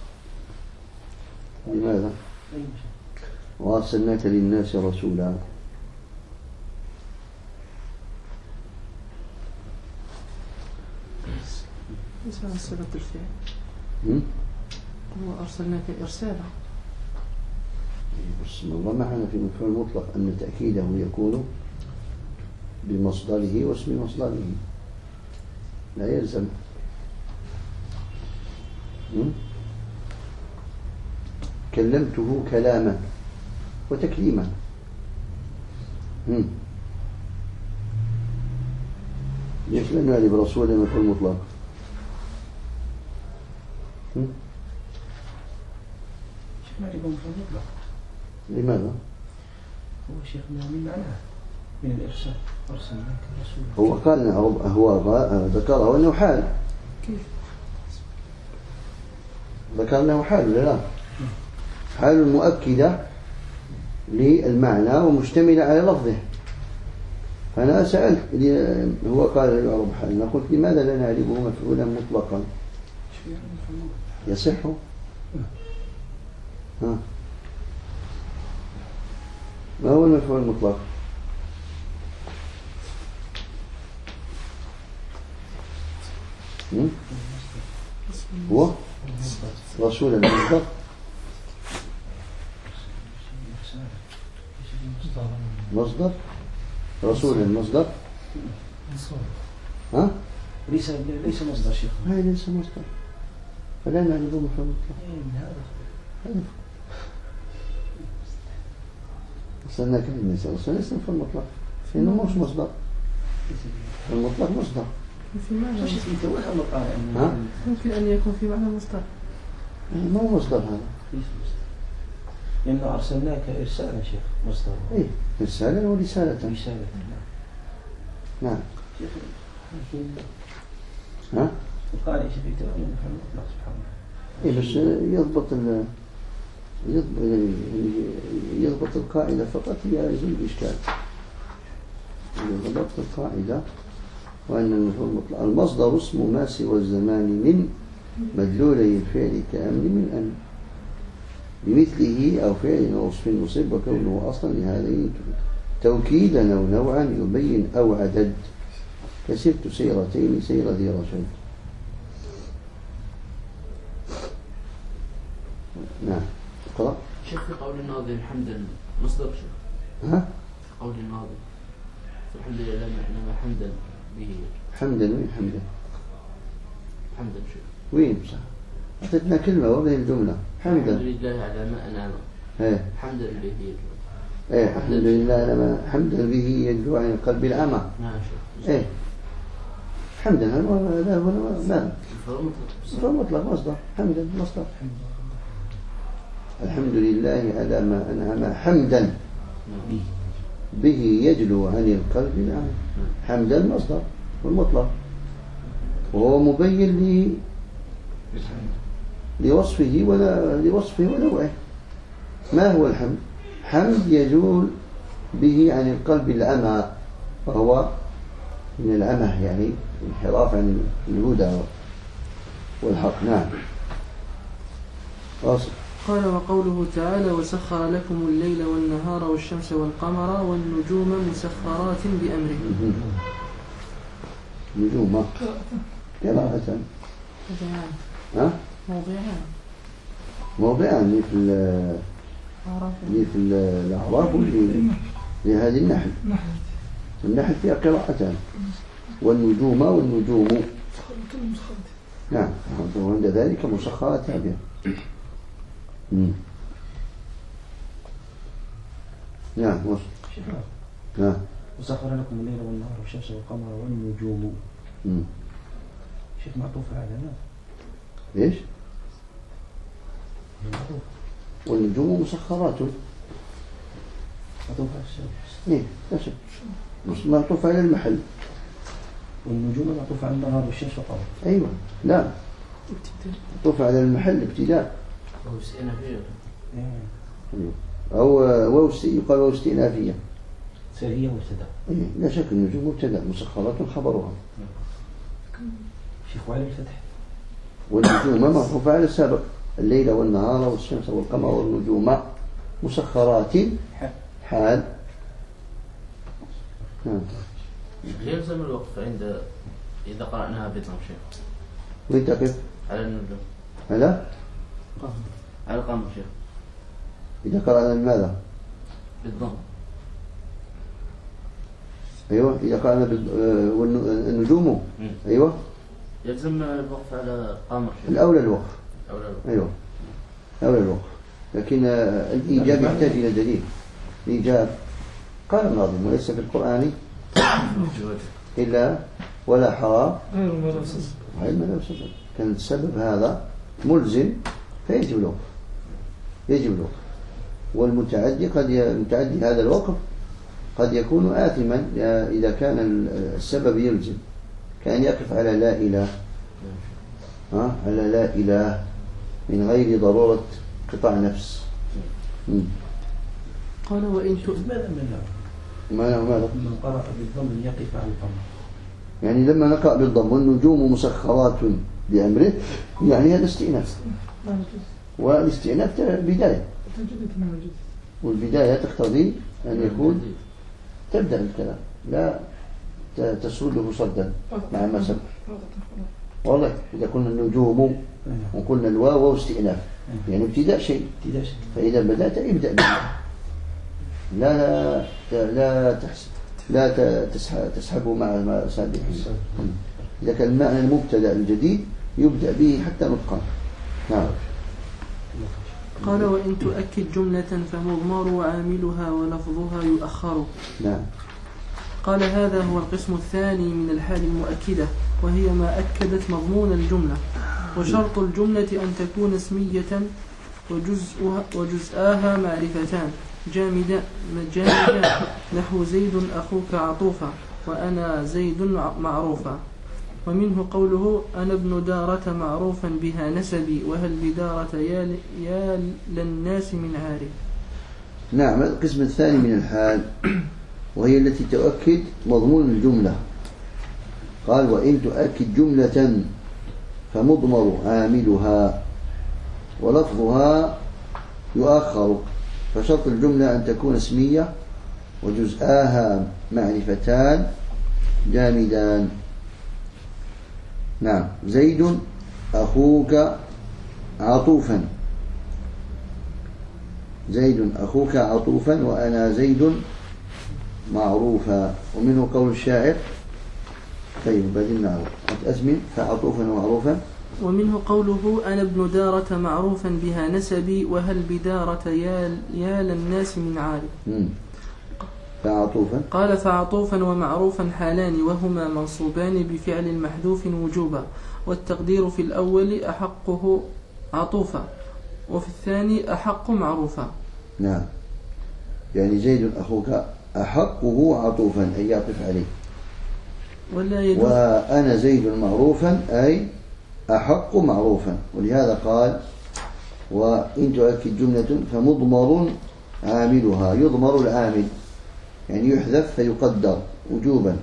لماذا؟ وأرسلناك للناس رسولا. اسمها صيغة الفعل. هو أرسلناك إرسالا. بس الله معنا في المفعول المطلق أن تأكيده يكون بمصدره واسم مصدره، لا يلزم. كلمته كلاما وتكليما. ليش لا نعرف رسول المفعول المطلق؟ لماذا؟ هو شيخنا من معناه من الإرسال، أرسلناك رسولا. هو قال هو ذكره وأنه حال. كيف؟ ذكرناه حال ولا لا؟ حال مؤكدة للمعنى ومشتملة على لفظه. فأنا سألت هو قال يعرب حالنا، قلت لماذا لا نعرفه مفعولا مطلقا؟ يصح؟ ما هو المفعول المطلق؟ هو رسول المصدر. مصدر رسول المصدر. ها؟ ليس مصدر شيخ. هاي ليس مصدر، فلا نعرفه مفعول مطلق. أرسلناك للناس رسولا ليس مفعول مطلق، لأنه مش مصدر. المطلق مصدر. في معنى ها؟ ممكن أن يكون في معنى مصدر. ما هو مصدر هذا؟ لأنه أرسلناك إرسالا شيخ مصدر. إيه، إرسالا ورسالة. رسالة. نعم. ها؟ القارئ شيخ يتبع من مفعول مطلق سبحانه. إيه بس يضبط القاعدة فقط هي يزول الإشكال. إذا ضبط القاعدة وأن المفعول المطلق المصدر اسم ما سوى الزمان من مدلولي الفعل كأمر من أن بمثله أو فعل أو وصف مصيب وكونه أصلا لهذين توكيدا أو نوعا يبين أو عدد كسرت سيرتين سير ذي رجل. نعم. اقرأ. شيخ في قول الناظم حمدا مصدر شيخ. ها؟ في قول الناظم الحمد لله نعم حمدا به. حمدا وين حمدا؟ حمدا شيخ. وين صح؟ أعطتنا كلمة وين الجملة؟ حمدا. الحمد لله على ما أنعم. إيه. حمدا به يجلو. إيه الحمد لله على ما حمدا به يجلو عن القلب الأعمى. نعم شيخ. إيه. حمدا هذا هو ما؟ مفعول مطلق مصدر. حمدا مصدر. الحمد لله على ما أنعم حمدا به يجلو عن القلب الأعمى. حمدا مصدر والمطلق وهو مبين لوصفه ونوعه. ما هو الحمد؟ حمد يجول به عن القلب العمى، وهو من العمى يعني انحراف عن الهدى والحق. نعم. واصل. قال وقوله تعالى وسخر لكم الليل والنهار والشمس والقمر والنجوم مسخرات بأمره. نجوم قراءة. موضعان في الأعراف لهذه النحل. النحل فيها قراءتان والنجوم. نعم. وعند ذلك مسخرات تابعة. نعم. نعم. وسخر لكم الليل والنهار والشمس والقمر والنجوم. شيخ معطوف على ما؟ ليش؟ والنجوم مسخرات. معطوف على الشمس. إيه لا شك. مش معطوف على المحل. والنجوم معطوف على النهار والشمس والقمر. أيوة. لا. معطوف على المحل ابتداء. أو استئنافية. أو يقال واو استئنافية. سرية مبتدأ. إيه لا شك النجوم مبتدأ مسخرات خبرها. شيخ وعلى الفتح. والنجوم معروفة على السابق، الليل والنهار والشمس والقمر والنجوم مسخرات حال. نعم. يلزم الوقف عند إذا قرأناها بضم شيخ. وين تقف؟ على النجوم. على القمر شيخ. إذا قرأنا ماذا؟ بالضم. أيوة إذا قرأنا النجوم. أيوة يلزم الوقف على القمر شيخ. الأولى الوقف. أيوة الأولى الوقف، لكن الإيجاب يحتاج إلى دليل. الإيجاب قال الناظم وليس في القرآن إلا ولا حرام غير ملوث. كان السبب هذا ملزم فيجب الوقف، يجب الوقف. والمتعدي متعدي هذا الوقف قد يكون آثما إذا كان السبب يلزم، كأن يقف على لا إله، على لا إله من غير ضرورة قطاع نفس. قال وإن ماذا ماذا من قرأ بالضم يقف على الضم، يعني لما نقرأ بالضم والنجوم مسخرات بأمره، يعني هذا استئناف، والاستئناف بداية، والبداية تقتضي أن يكون تبدأ الكلام لا تسرده صدا مع ما سبق. والله إذا قلنا النجوم وقلنا الواو استئناف يعني ابتداء شيء، فإذا بدأت ابدأ به، لا تسحبه مع ما سابقه. إذا كان المعنى المبتدأ الجديد يبدأ به حتى نطقا. نعم. قال وإن تؤكد جملة فمضمر وعاملها ولفظها يؤخر. نعم. قال هذا هو القسم الثاني من الحال المؤكدة، وهي ما أكدت مضمون الجملة. وشرط الجملة أن تكون اسمية وجزءاها معرفتان جامدة نحو زيد أخوك عطوفا وأنا زيد معروفا. ومنه قوله أنا ابن دارة معروفا بها نسبي وهل بدارة يا للناس من عارف. نعم. القسم الثاني من الحال وهي التي تؤكد مضمون الجملة. قال وإن تؤكد جملة فمضمر عاملها ولفظها يؤخر. فشرط الجملة أن تكون اسمية وجزءاها معرفتان جامدان. نعم. زيد أخوك عطوفا، زيد أخوك عطوفا وأنا زيد معروفا. ومنه قول الشاعر طيب بعدين نعرف أثمن فعطوفا ومعروفا. ومنه قوله أنا ابن دارة معروفا بها نسبي وهل بدارة يا للناس من عارف. فعطوفا قال فعطوفا ومعروفا حالان وهما منصوبان بفعل محذوف وجوبا، والتقدير في الأول أحقه عطوفا وفي الثاني أحق معروفا. نعم. يعني زيد أخوك أحقه عطوفا أي يعطف عليه، وأنا زيد معروفا أي أحق معروفا. ولهذا قال وإن تؤكد جملة فمضمر عاملها، يضمر العامل يعني يحذف فيقدر وجوبا،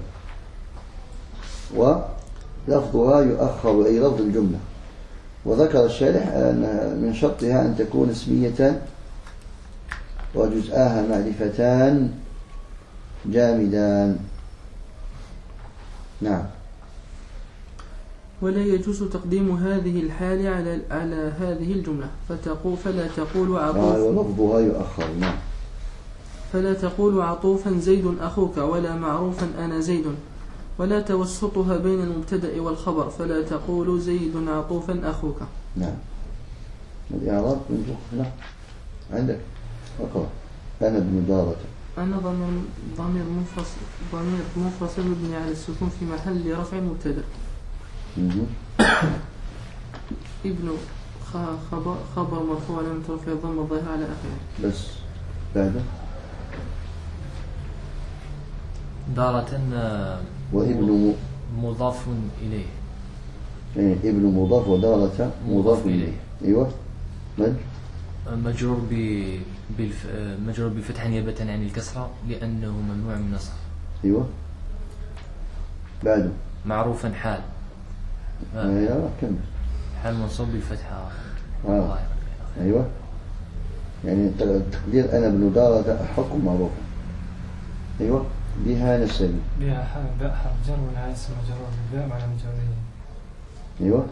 ولفظها يؤخر أي لفظ الجملة. وذكر الشارح أن من شرطها أن تكون اسمية وجزءاها معرفتان جامدان. نعم. ولا يجوز تقديم هذه الحال على هذه الجملة فلا تقول عطوف ولفظها يؤخر. نعم. فلا تقول عطوفا زيد أخوك ولا معروفا أنا زيد، ولا توسطها بين المبتدأ والخبر فلا تقول زيد عطوفا أخوك. نعم. الإعراب من لا عندك اقرأ. أنا ابن دارة. أنا ضمير منفصل مبني على السكون في محل رفع مبتدأ. ابن خبر مرفوع علامة رفع الضم الظاهر على آخره. بس بعده دارة وابن مضاف إليه. يعني ابن مضاف ودارة مضاف إليه. أيوة. مجرور بفتح نيابة عن الكسرة لأنه ممنوع من النصب. أيوة. بعده معروفا حال. أيوة كمل. حال منصوب بالفتحة. أيوة يعني التقدير أنا ابن دارة أحق معروفا. أيوة بها نسبي. بها باء حرف جر والها اسم مجرور بالباء معنى مجرورين. أيوة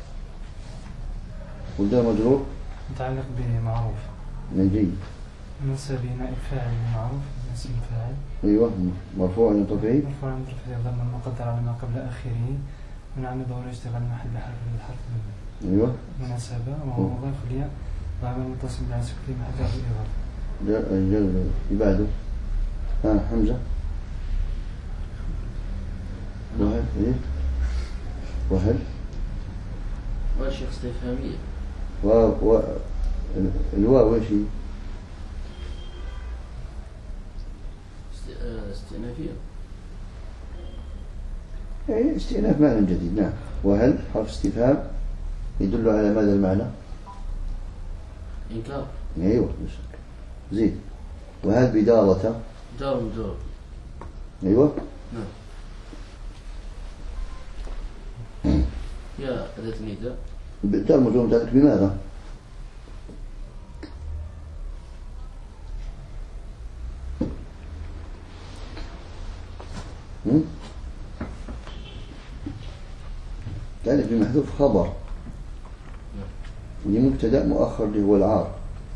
والجر مجرور متعلق بمعروف. نجيب. منصب نائب فاعل معروف اسم فاعل. أيوة مرفوع عن طرفه. مرفوع عن طرفه ضمن المقدر على ما قبل آخره من عن ظهور اشتغال محل بحرف من الحرف. أيوة مناسبة وهو مضاف لياء ضمير متصل على سكون في محل إعراب. الجر يبعده. حمزة. وهل إيه؟ وهل والشيخ استفهامية. الواو ايش هي؟ استئنافية. يعني استئناف معنى جديد. نعم. وهل حرف استفهام يدل على ماذا المعنى؟ إنكار. أيوة زيد. وهل بدارة جار مجرور. أيوة نعم. يا أداة النداء. بالدار مجرور متعلق بماذا؟ تعرف بمحذوف خبر لمبتدأ مؤخر اللي هو العار.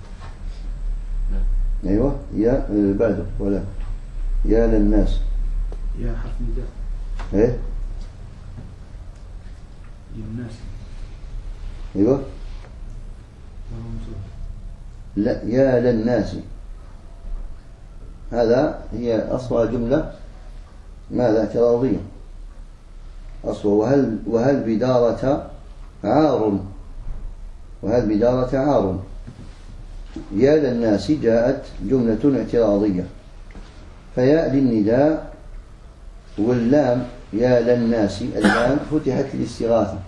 أيوة يا بعده ولا يا للناس. يا حرف نداء. إيه للناس. أيوة لا يا للناس هذا هي أصلها جملة ماذا اعتراضية. أصله وهل بدارة عار. وهل بدارة عار. يا للناس جاءت جملة اعتراضية فيا للنداء واللام يا للناس اللام فتحت للاستغاثة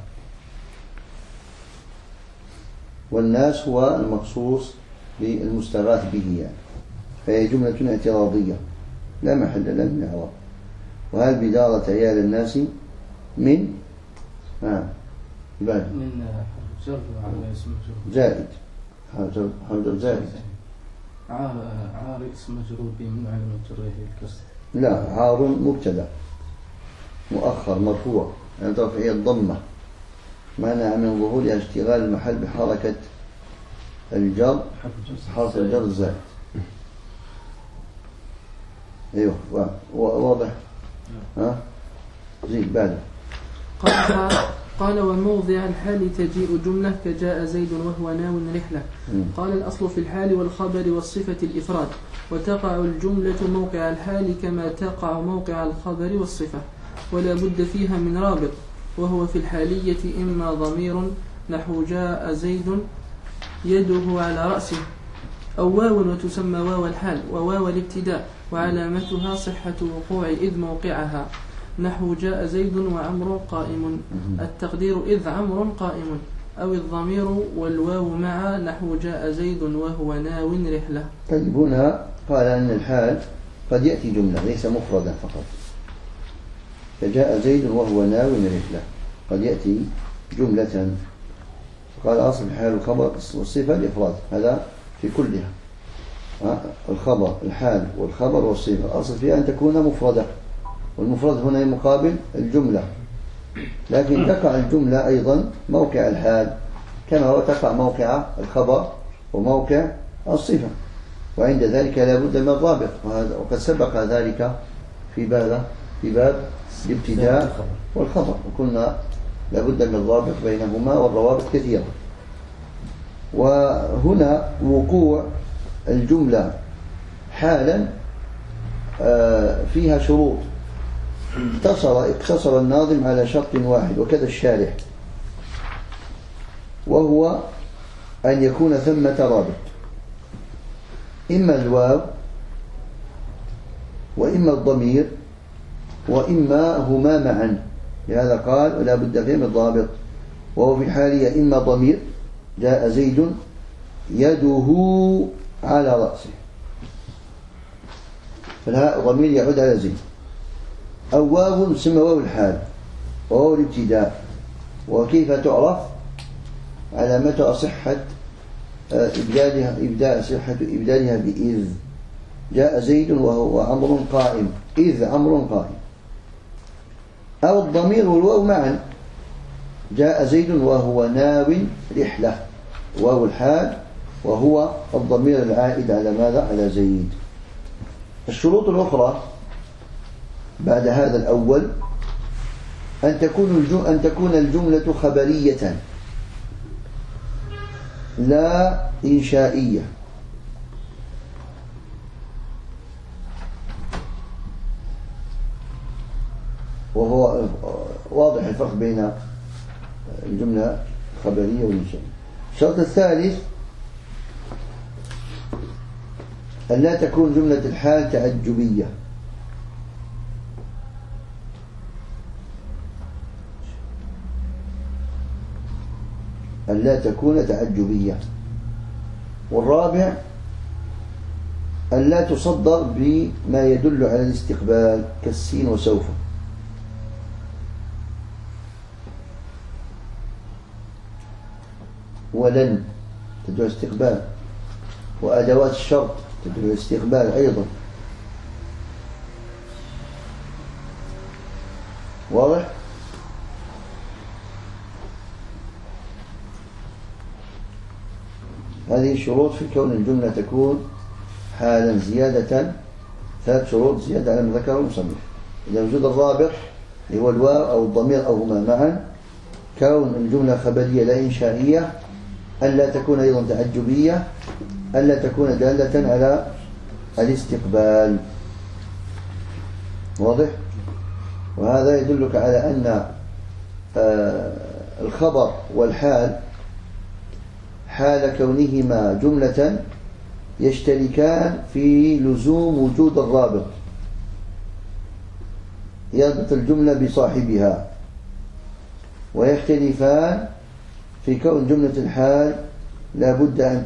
والناس هو المخصوص بالمستغاث به يعني فهي جملة اعتراضية لا محل لها من الإعراب. وهل بدارة يا للناس من من جر على اسم مجرور زائد حمد زائد. عار اسم مجرور به من علامة جره الكسر. لا عار مبتدا مؤخر مرفوع يعني ترفعه الضمة مانع من ظهورها اشتغال المحل بحركة الجر حرف الجر الزائد. ايوه واضح. زيد بعده. قال وموضع الحال تجيء جملة كجاء زيد وهو ناو رحلة. قال الأصل في الحال والخبر والصفة الإفراد وتقع الجملة موقع الحال كما تقع موقع الخبر والصفة ولا بد فيها من رابط وهو في الحالية إما ضمير نحو جاء زيد يده على رأسه أو واو وتسمى واو الحال وواو الابتداء وعلامتها صحة وقوع إذ موقعها نحو جاء زيد وعمر قائم التقدير إذ عمر قائم أو الضمير والواو مع نحو جاء زيد وهو ناو رحلة. طيب هنا قال أن الحال قد يأتي جملة ليس مفردا فقط فجاء زيد وهو ناو رحلة قد يأتي جملة. قال أصل الحال والخبر والصفة الإفراد هذا في كلها الخبر الحال والخبر والصفة أصل فيها أن تكون مفردة والمفرد هنا مقابل الجملة لكن تقع الجملة أيضا موقع الحال كما هو تقع موقع الخبر وموقع الصفة وعند ذلك لا بد من الرابط وقد سبق ذلك في باب الابتداء والخبر وقلنا لا بد من الرابط بينهما والروابط كثيرة. وهنا وقوع الجملة حالا فيها شروط اقتصر الناظم على شرط واحد وكذا الشارح وهو أن يكون ثمة رابط إما الواو وإما الضمير وإما هما معا لهذا قال ولا بد فيه من الضابط وهو في الحالية إما ضمير جاء زيد يده على رأسه فالهاء ضمير يعود على زيد أو واو سمى واو الحال وواو الابتداء وكيف تعرف؟ علامتها صحة إبدالها بإذ. جاء زيد وهو عمرو قائم، إذ عمرو قائم. أو الضمير والواو معا، جاء زيد وهو ناو رحلة، واو الحال وهو الضمير العائد على ماذا؟ على زيد. الشروط الأخرى بعد هذا الأول أن تكون الجملة خبرية لا إنشائية. وهو واضح الفرق بين الجملة الخبرية والإنشائية. الشرط الثالث أن لا تكون جملة الحال تعجبية. أن لا تكون تعجبية. والرابع أن لا تصدر بما يدل على الاستقبال كالسين وسوف. ولن تدل على استقبال، وأدوات الشرط تدل على الاستقبال أيضا. واضح؟ هذه الشروط في كون الجملة تكون حالا زيادة، 3 شروط زيادة على ما ذكره المصنف. إذا وجود الرابع اللي هو الواو أو الضمير أو هما معا، كون الجملة خبرية لا إنشائية، أن لا تكون أيضا تعجبية، أن لا تكون دالة على الاستقبال. واضح؟ وهذا يدلك على أن الخبر والحال حال كونهما جملة يشتركان في لزوم وجود الرابط يربط الجملة بصاحبها، ويختلفان في كون جملة الحال لا بد أن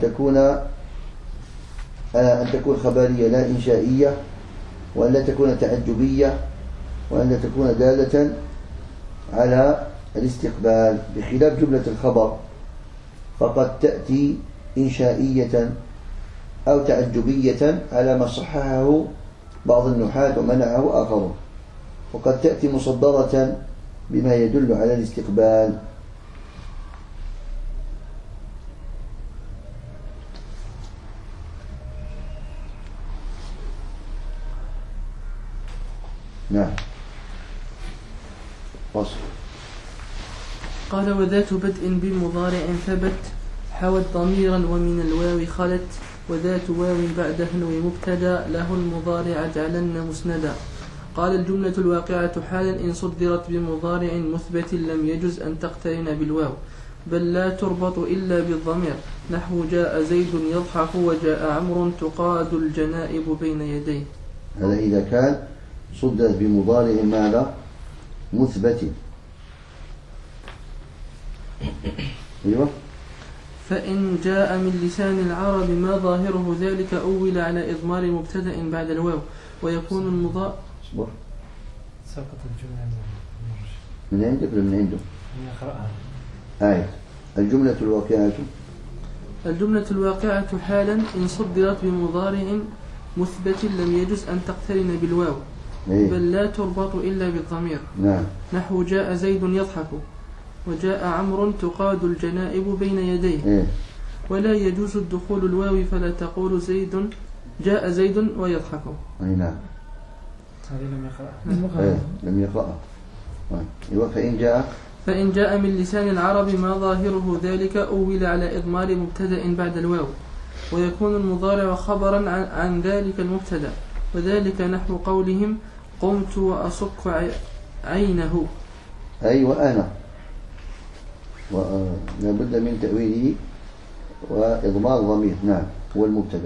تكون خبرية لا إنشائية، وأن لا تكون تعجبية، وأن لا تكون دالة على الاستقبال، بخلاف جملة الخبر فقد تأتي إنشائية أو تعجبية على ما صححه بعض النحاة ومنعه آخرون، وقد تأتي مصدرة بما يدل على الاستقبال. نعم. وصل. قال وذات بدء بمضارع ثبت حوت ضميرا ومن الواو خلت، وذات واو بعد هنو مبتدا له المضارع جعلن مسندا. قال الجملة الواقعة حالا إن صدرت بمضارع مثبت لم يجز أن تقترن بالواو، بل لا تربط إلا بالضمير، نحو جاء زيد يضحك وجاء عمرو تقاد الجنائب بين يديه. هذا إذا كان صدرت بمضارع ماذا؟ مثبت. أيوة. فإن جاء من لسان العرب ما ظاهره ذلك أول على إضمار مبتدأ بعد الواو، ويكون المضاء. اصبر. سقط الجملة من عندك ولا من عنده؟ من يقرأها. آية الجملة الواقعة. الجملة الواقعة حالا إن صدرت بمضارع مثبت لم يجز أن تقترن بالواو، بل لا تربط إلا بالضمير. نعم. نحو جاء زيد يضحك وجاء عمرو تقاد الجنائب بين يديه. ولا يجوز الدخول الواو فلا تقول زيد جاء زيد ويضحك. أي نعم. هذه لم يقرأها. لم يقرأها. فإن جاء من لسان العرب ما ظاهره ذلك أول على إضمار مبتدأ بعد الواو، ويكون المضارع خبرا عن ذلك المبتدأ، وذلك نحو قولهم قمت وأصك عينه. أي وأنا، لابد من تأويله وإضمار ضمير. نعم هو المبتدأ.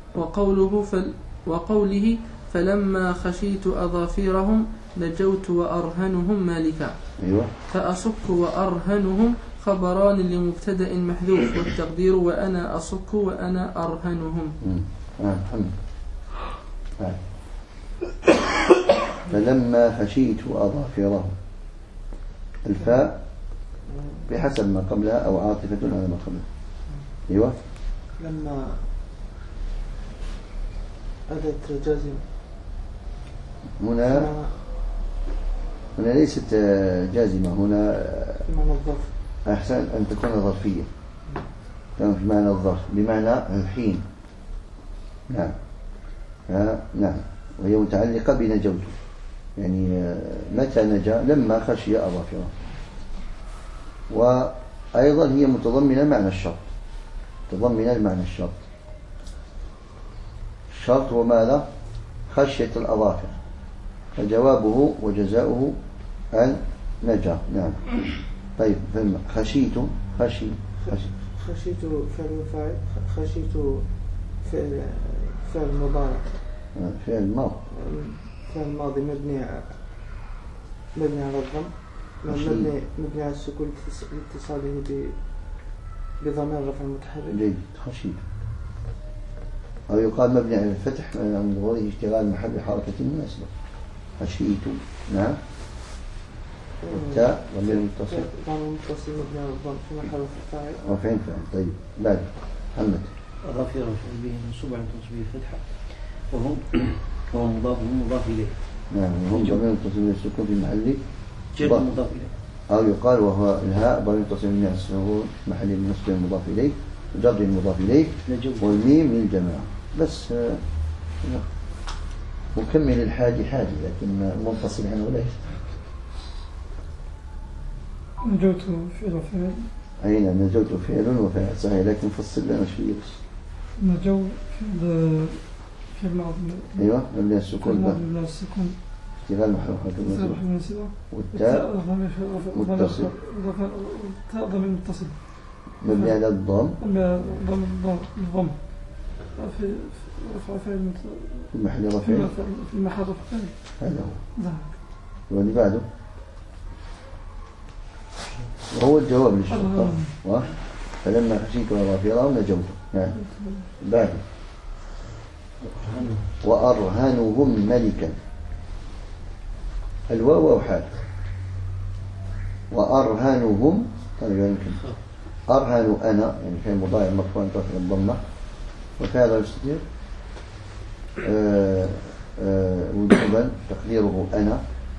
وقوله فلما خشيت أظافيرهم لجوت وأرهنهم مالكا. أيوة. فأصك وأرهنهم خبران لمبتدأ محذوف، والتقدير وأنا أصك وأنا أرهنهم. فلما خشيت أظافيرهم، الفاء بحسب ما قبلها أو عاطفة على ما قبلها. أيوة. لما أداة جازم هنا ليست جازمة، هنا معنى الظرف. أحسن أن تكون ظرفية كما في معنى الظرف بمعنى الحين. نعم. نعم، وهي متعلقة بنجوت، يعني متى نجا لما خشي أظافره. وأيضا هي متضمنة معنى الشرط، تضمن المعنى الشرط. الشرط هو ماذا؟ خشية الأظافر، فجوابه وجزاؤه أن نجا. نعم. طيب خشيت فعل فاعل، خشيت فعل مضارع، فعل ماضي، فعل ماضي مبني على الضم، مبني على السكون لاتصاله بضمير رفع المتحرك. جيد. خشيت، أو يقال مبني على الفتح من ظهوره اشتغال محل حركة مناسبة. خشيت. نعم. والتاء ضمير متصل مبني على الضم في محل رفع فاعل. رفعين فاعل. طيب بعد محمد. الظرف يرفع به منصوب على تصبيه فتحة وهو مضاف إليه. نعم، وهم ضمير متصل بالسكون في محل جر مضاف إليه، أو يقال وهو الهاء ضمير متصل من السكون محل النصب المضاف إليه وجر المضاف إليه والميم للجماعة. بس مكمل الحادي حادي، لكن منفصل عنه ليس. نجوت فعل وفعل. أين نجوت فعل وفعل صحيح، لكن فصل لنا شوية بس. نجو في الماضي. أيوة، مبني السكون مبني السكون اشتغال محل حركة مناسبة. والتاء متصل، التاء ضمير متصل مبني على الضم الضم في رفع فعل في محل رفع في محل رفع فعل. هذا هو. نعم. واللي بعده وهو الجواب للشرطة. فلما خشيت أظافره نجوت. يعني بعد وأرهنهم ملكا، الواو أو حال. وأرهنهم يمكن أرهن أنا، يعني فعل مضارع مرفوع ترفع الضمة وفعل يستتر وجوبا تقديره أنا،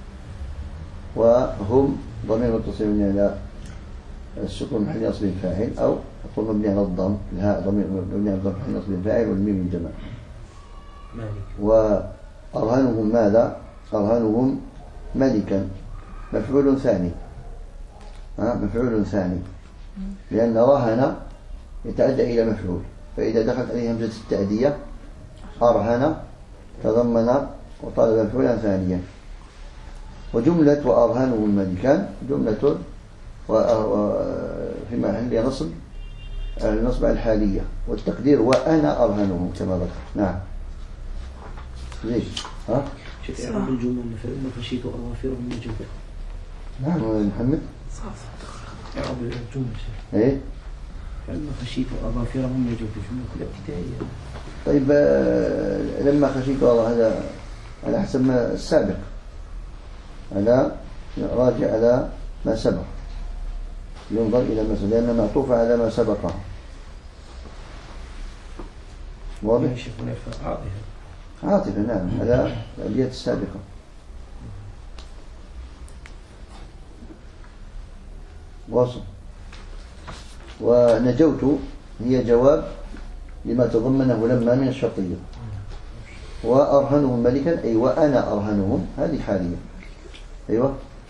وهم ضمير متصل على السكون محل نصب فاعل، أو تقول مبني على الضم، الهاء ضمير مبني على الضم محل نصب فاعل والميم الجمع. وأرهنهم ماذا؟ أرهنهم ملكا، مفعول ثاني. مفعول ثاني، لأن رهن يتعدى إلى مفعول، فإذا دخلت عليه همزة التأدية أرهن تضمن وطلب مفعولا ثانيا. وجملة وأرهنهم ملكا جملة في محل نصب النصب الحالية، والتقدير وأنا أرهنهم كما ذكر. نعم. ليش؟ شوف إعراب الجمل فإن خشيت أظافرهم نجوت. نعم محمد. إعراب الجمل إيه؟ فإن خشيت أظافرهم نجوت جملة ابتدائية. طيب لما خشيت هذا على حسب ما السابق، على راجع على ما سبق، ينظر إلى ما سبق لأن معطوف على ما سبقه. واضح؟ عاطفة. نعم، على الأبيات السابقة. واصل. ونجوت هي جواب لما تضمنه لما من الشرطية. وأرهنهم ملكا أي وأنا أرهنهم، هذه حالية. أيوة.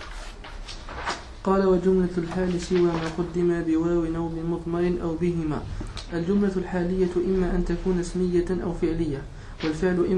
قال وجملة الحال سوى ما قدم بواو أو بمضمر أو بهما. الجملة الحالية إما أن تكون اسمية أو فعلية، والفعل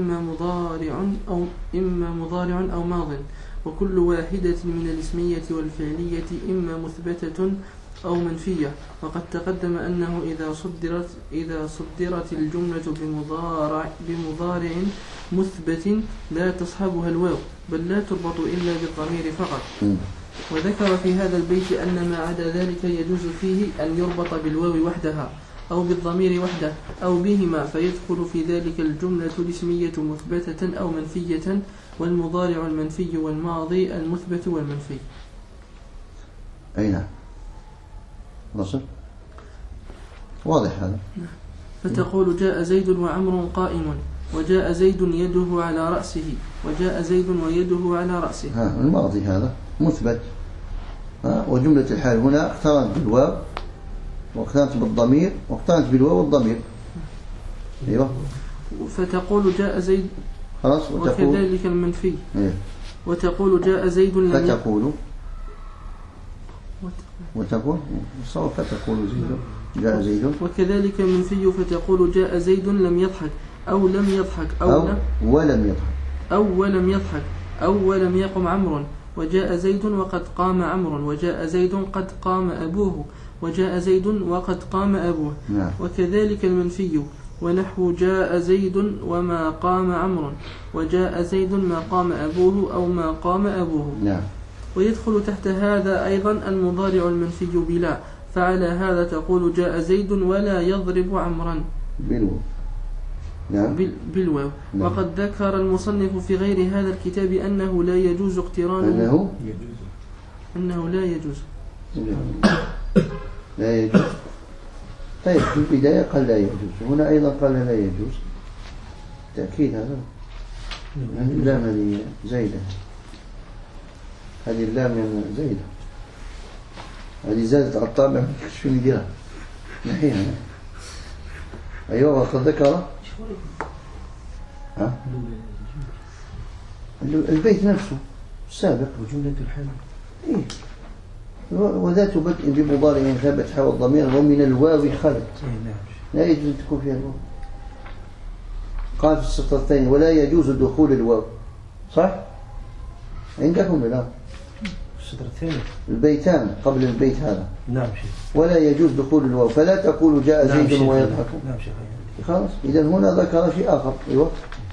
إما مضارع أو ماض، وكل واحدة من الاسمية والفعلية إما مثبتة أو منفية. وقد تقدم أنه إذا صدرت الجملة بمضارع مثبت لا تصحبها الواو، بل لا تربط إلا بالضمير فقط. وذكر في هذا البيت أن ما عدا ذلك يجوز فيه أن يربط بالواو وحدها أو بالضمير وحده أو بهما، فيدخل في ذلك الجملة الاسمية مثبتة أو منفية، والمضارع المنفي والماضي المثبت والمنفي. أي نعم. نصب واضح هذا. فتقول جاء زيد وعمر قائم، وجاء زيد يده على رأسه، وجاء زيد ويده على رأسه. الماضي هذا مثبت. وجملة الحال هنا اقترنت بالواو واقترنت بالضمير واقترنت بالواو والضمير. ايوه. فتقول جاء زيد خلاص. وكذلك المنفي. إيه؟ وتقول جاء زيد فتقول زيد جاء زيد. وكذلك المنفي فتقول جاء زيد لم يضحك أو لم يضحك أو ولم يقم عمرو، وجاء زيد وقد قام عمرو، وجاء زيد قد قام أبوه، وجاء زيد وقد قام أبوه. نعم. وكذلك المنفي ونحو جاء زيد وما قام عمرو، وجاء زيد ما قام أبوه أو ما قام أبوه. نعم. ويدخل تحت هذا أيضا المضارع المنفي بلا، فعلى هذا تقول جاء زيد ولا يضرب عمرا بالواو. نعم. بالواو. نعم. وقد ذكر المصنف في غير هذا الكتاب أنه لا يجوز اقترانه. أنه لا يجوز. لا يجوز. طيب في البداية قال لا يجوز، هنا أيضا قال لا يجوز. تأكيد هذا. اللام هذه زيدة، هذه اللام زيدة، هذه زادت على الطابع شو نديرها نحيها. أيوة. وقد ذكر البيت نفسه السابق وجملة الحال. إيه؟ وذات بدء بمضارع ثابت حول الضمير ومن الواو خلت. لا يجوز أن تكون فيها الواو. قال في السطرتين ولا يجوز دخول الواو. صح؟ عندكم لا؟ السطر الثاني البيتان قبل البيت هذا. نعم شيخ. ولا يجوز دخول الواو، فلا تقول جاء زيد ويضحك. نعم شيخ. خلاص. إذا هنا ذكر شيء آخر. أيوة.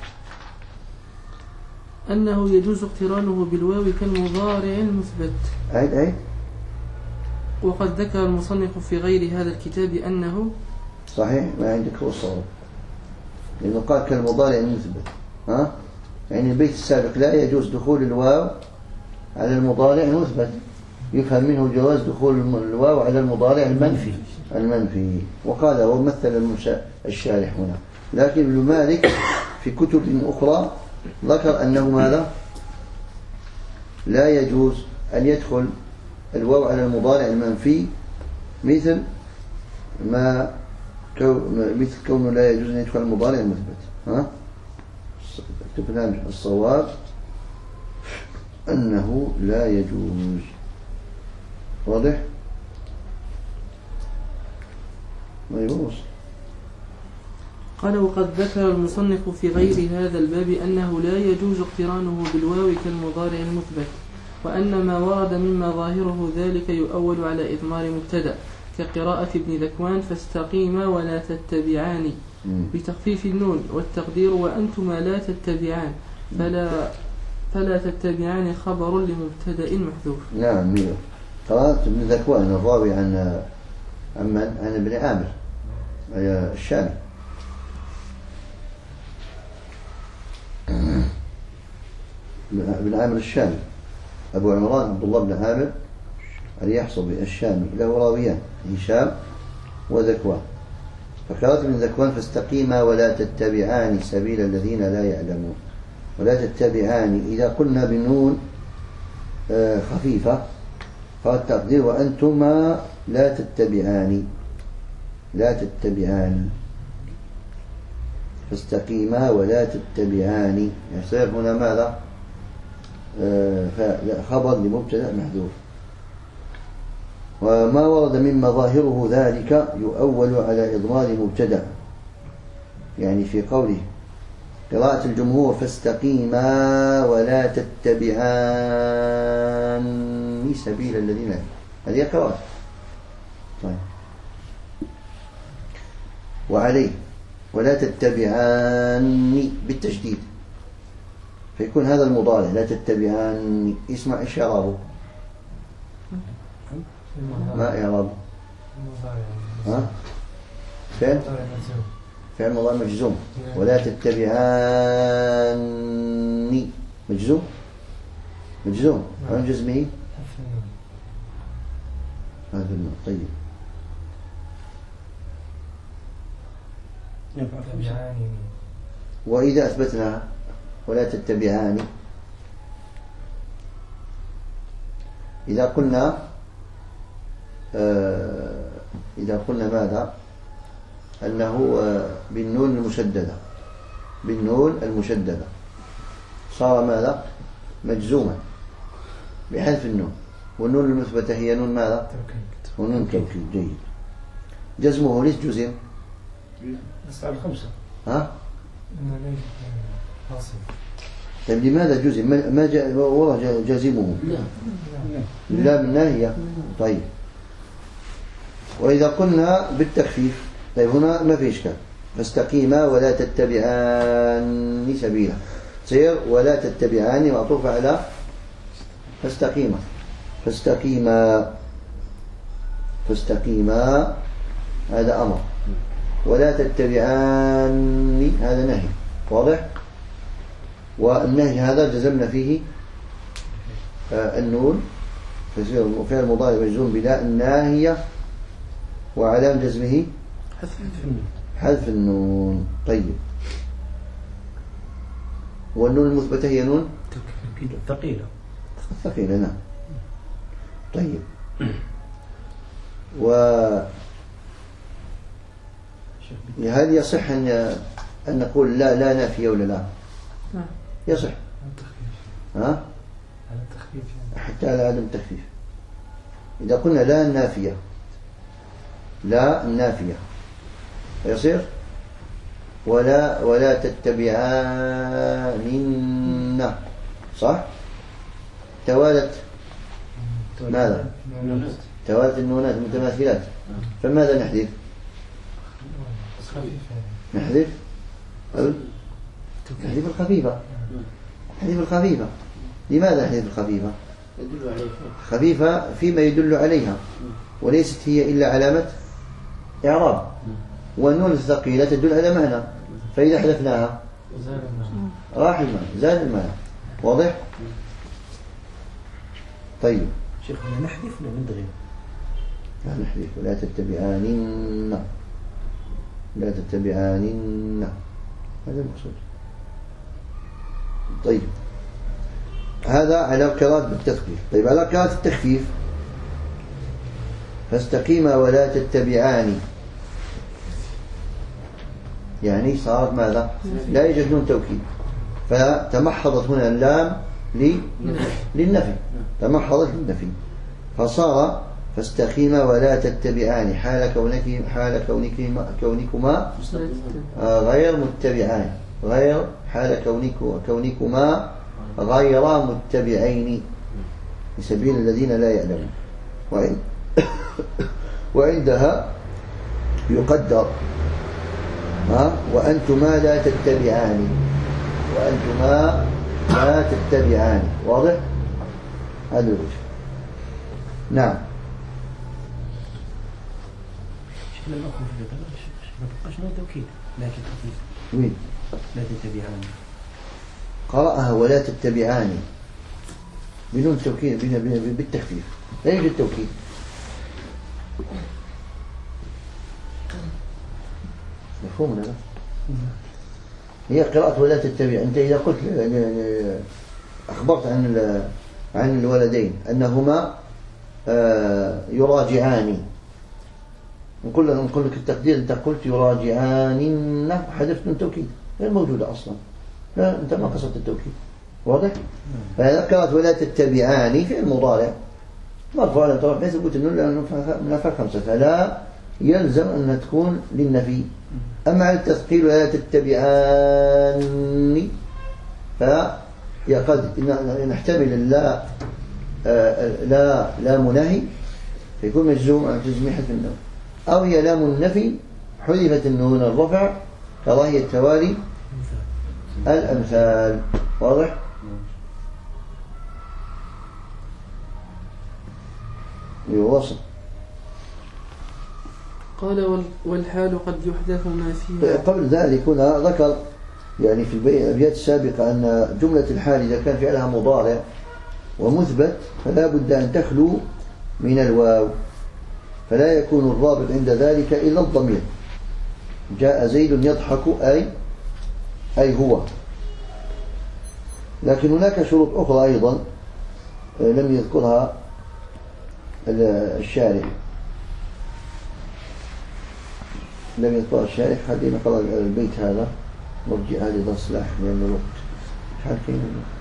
أنه يجوز اقترانه بالواو كالمضارع المثبت. عيد. وقد ذكر المصنف في غير هذا الكتاب أنه صحيح. ما عندك هو الصواب، لأنه قال كالمضارع المثبت. يعني البيت السابق لا يجوز دخول الواو على المضارع المثبت، يفهم منه جواز دخول الواو على المضارع المنفي. وقال ومثل الشارح هنا، لكن ابن مالك في كتب أخرى ذكر أنه ماذا؟ لا يجوز أن يدخل الواو على المضارع المنفي، مثل كونه لا يجوز أن يدخل المضارع المثبت. اكتب الصواب أنه لا يجوز. واضح؟ ما يبوظ. قال وقد ذكر المصنف في غير هذا الباب أنه لا يجوز اقترانه بالواو كالمضارع المثبت، وأن ما ورد مما ظاهره ذلك يؤول على إضمار مبتدأ كقراءة ابن ذكوان فاستقيما ولا تتبعان بتخفيف النون، والتقدير وأنتما لا تتبعان فلا تتبعان خبر لمبتدأ محذوف. نعم. قراءة ابن ذكوان الراوي عن ابن عامر الشامي. ابن عامر الشامي أبو عمران عبد الله بن عامر اليحصبي الشامي له راويان هشام وذكوان. فقراءة ابن ذكوان فاستقيما ولا تتبعان سبيل الذين لا يعلمون. ولا تتبعان إذا قلنا بالنون خفيفة فالتقدير وأنتما لا تتبعان فاستقيما ولا تتبعان. يصير هنا ماذا؟ خبر لمبتدأ محذوف. وما ورد من مظاهره ذلك يؤول على إضمار مبتدأ، يعني في قوله قراءة الجمهور فاستقيما ولا تتبعان سبيل الذين، هذه قراءة. طيب. وعليه ولا تتبعان بالتشديد، فيكون هذا المضارع لا تتبعان. اسمع إيش إعرابه؟ ما إعرابه؟ فعل مضارع مجزوم. ولا تتبعان مجزوم عن جزمه هذا طيب. وإذا أثبتنا ولا تتبعان، إذا قلنا ماذا؟ أنه بالنون المشددة صار ماذا؟ مجزوما بحذف النون، والنون المثبتة هي نون ماذا؟ ونون توكيد. جيد. جزمه ليش جزم؟ نستعب الخمسة. ها؟ طيب لماذا جزم؟ ما والله جازمه؟ لا بالناهية. طيب وإذا قلنا بالتخفيف، طيب هنا ما في إشكال. فاستقيما ولا تتبعان سبيلا، سير ولا تتبعان معطوف على فاستقيما هذا أمر، ولا تتبعان هذا نهي. واضح؟ والنهي هذا جزمنا فيه النون، فيصير فعل مضارع مجزوم بلا الناهية، وعلامة جزمه حذف النون. طيب والنون المثبتة هي نون ثقيلة. نعم. طيب هل يصح أن نقول لا نافية ولا لا؟ يصح. ها؟ حتى على عدم التخفيف. إذا قلنا لا النافية فيصير ولا تتبعان، صح؟ توالت ماذا؟ توالت النونات المتماثلات، فماذا نحذف؟ نحذف الخفيفة. لماذا نحذف الخفيفة؟ خفيفة فيما يدل عليها، وليست هي إلا علامة إعراب، والنون الثقيلة تدل على معنى، فإذا حذفناها راح المعنى، زاد المعنى. واضح؟ طيب شيخ نحذف ولا ندغم؟ لا نحذف. لا تتبعان هذا المقصود. طيب هذا على قراءة بالتخفيف. طيب على قراءة التخفيف فاستقيما ولا تتبعان، يعني صارت ماذا؟ لا يوجد نون توكيد، فتمحضت هنا اللام للنفي، تمحضت للنفي، فصار فاستقيما ولا تتبعان حال كونكما غير متبعان، حال كونكما غير متبعين لسبيل الذين لا يعلمون. وعندها يقدر وأنتما لا تتبعان. واضح؟ هذا الوجه. نعم. شكل الأخوة في ما بقاش نون توكيد لكن خفيف. وين؟ لا تتبعان. قرأها ولا تتبعان بنون توكيد بالتخفيف، لا يوجد توكيد. مفهوم هذا؟ هي قراءة ولا تتبع. أنت إذا قلت أخبرت عن الولدين أنهما يراجعان، نقول لك التقدير أنت قلت يراجعان، حذفت من توكيد غير موجودة أصلا، لا أنت ما قصدت التوكيد. واضح؟ فإذا قراءة ولا تتبعان في المضارع مرفوع على طرف حيث قلت إنه نفع خمسة، فلا يلزم أن تكون للنفي. أما على التثقيل ولا تتبعان فقد نحتمل لا مناهي فيكون مجزوم عن تجزيم حذف النون، أو هي لام النفي حذفت النون الرفع كراهية توالي الأمثال. واضح؟ يوصل. قال والحال قد يحذف ما فيها. قبل ذلك هنا ذكر يعني في الأبيات السابقة أن جملة الحال إذا كان فعلها مضارع ومثبت فلا بد أن تخلو من الواو، فلا يكون الرابط عند ذلك إلا الضمير، جاء زيد يضحك أي هو. لكن هناك شروط أخرى أيضا لم يذكرها الشارح، حتى نقرأ البيت هذا مرجع هذه تصلح لأن الوقت مش عارفين.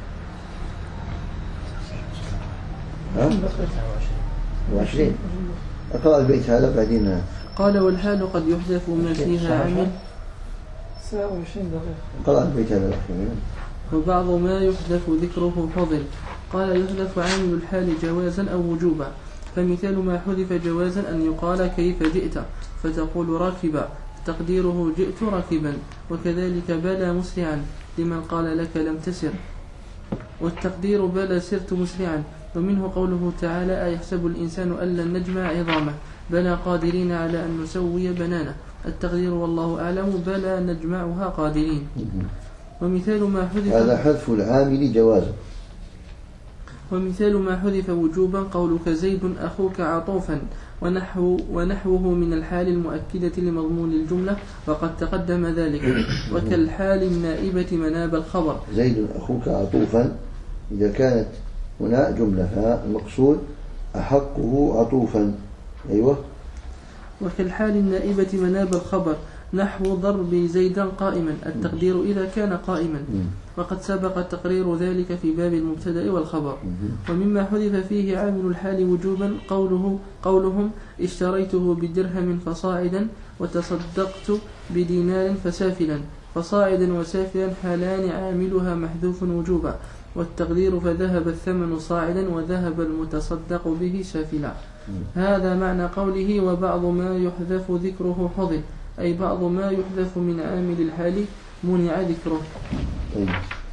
ها؟ 20 أقرأ البيت هذا بعدين. قال والحال قد يحذف ما فيها عامل 29 دقيقة. قرأ البيت هذا الأخير. وبعض ما يحذف ذكره فضل. قال يحذف عامل الحال جوازا أو وجوبا، فمثال ما حذف جوازا أن يقال كيف جئت فتقول راكبا، تقديره جئت راكبا. وكذلك بلى مسرعا لمن قال لك لم تسر، والتقدير بلى سرت مسرعا. ومنه قوله تعالى أيحسب الإنسان أن لن نجمع عظامه بلى قادرين على أن نسوي بنانه. التقدير والله أعلم بلى نجمعها قادرين. ومثال ما حذف هذا حذف العامل جوازا. ومثال ما حذف وجوبا قولك زيد أخوك عطوفا ونحوه من الحال المؤكدة لمضمون الجملة وقد تقدم ذلك. وكالحال النائبة مناب الخبر زيد أخوك عطوفا إذا كانت هنا جملة فالمقصود أحقه عطوفا. أيوة. وكالحال النائبة مناب الخبر نحو ضرب زيدا قائما، التقدير إذا كان قائما، وقد سبق تقرير ذلك في باب المبتدأ والخبر. ومما حذف فيه عامل الحال وجوبا قولهم اشتريته بدرهم فصاعدا وتصدقت بدينار فسافلا. فصاعدا وسافلا حالان عاملها محذوف وجوبا، والتقدير فذهب الثمن صاعدا وذهب المتصدق به سافلا. هذا معنى قوله وبعض ما يحذف ذكره حضر، أي بعض ما يحذف من عامل الحال منع ذكره. طيب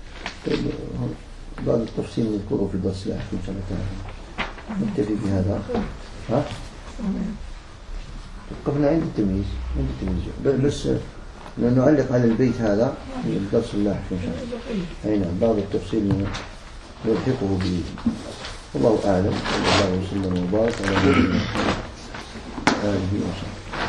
بعض التفصيل نذكره في الدرس الأخير إن شاء الله تعالى. نكتفي بهذا. ها؟ وقفنا عند التمييز. بس نعلق على البيت هذا في الدرس اللاحق إن شاء الله. أين بعض التفصيل نلحقه به. والله أعلم. صلى الله وسلم وبارك على نبينا آله وصحبه.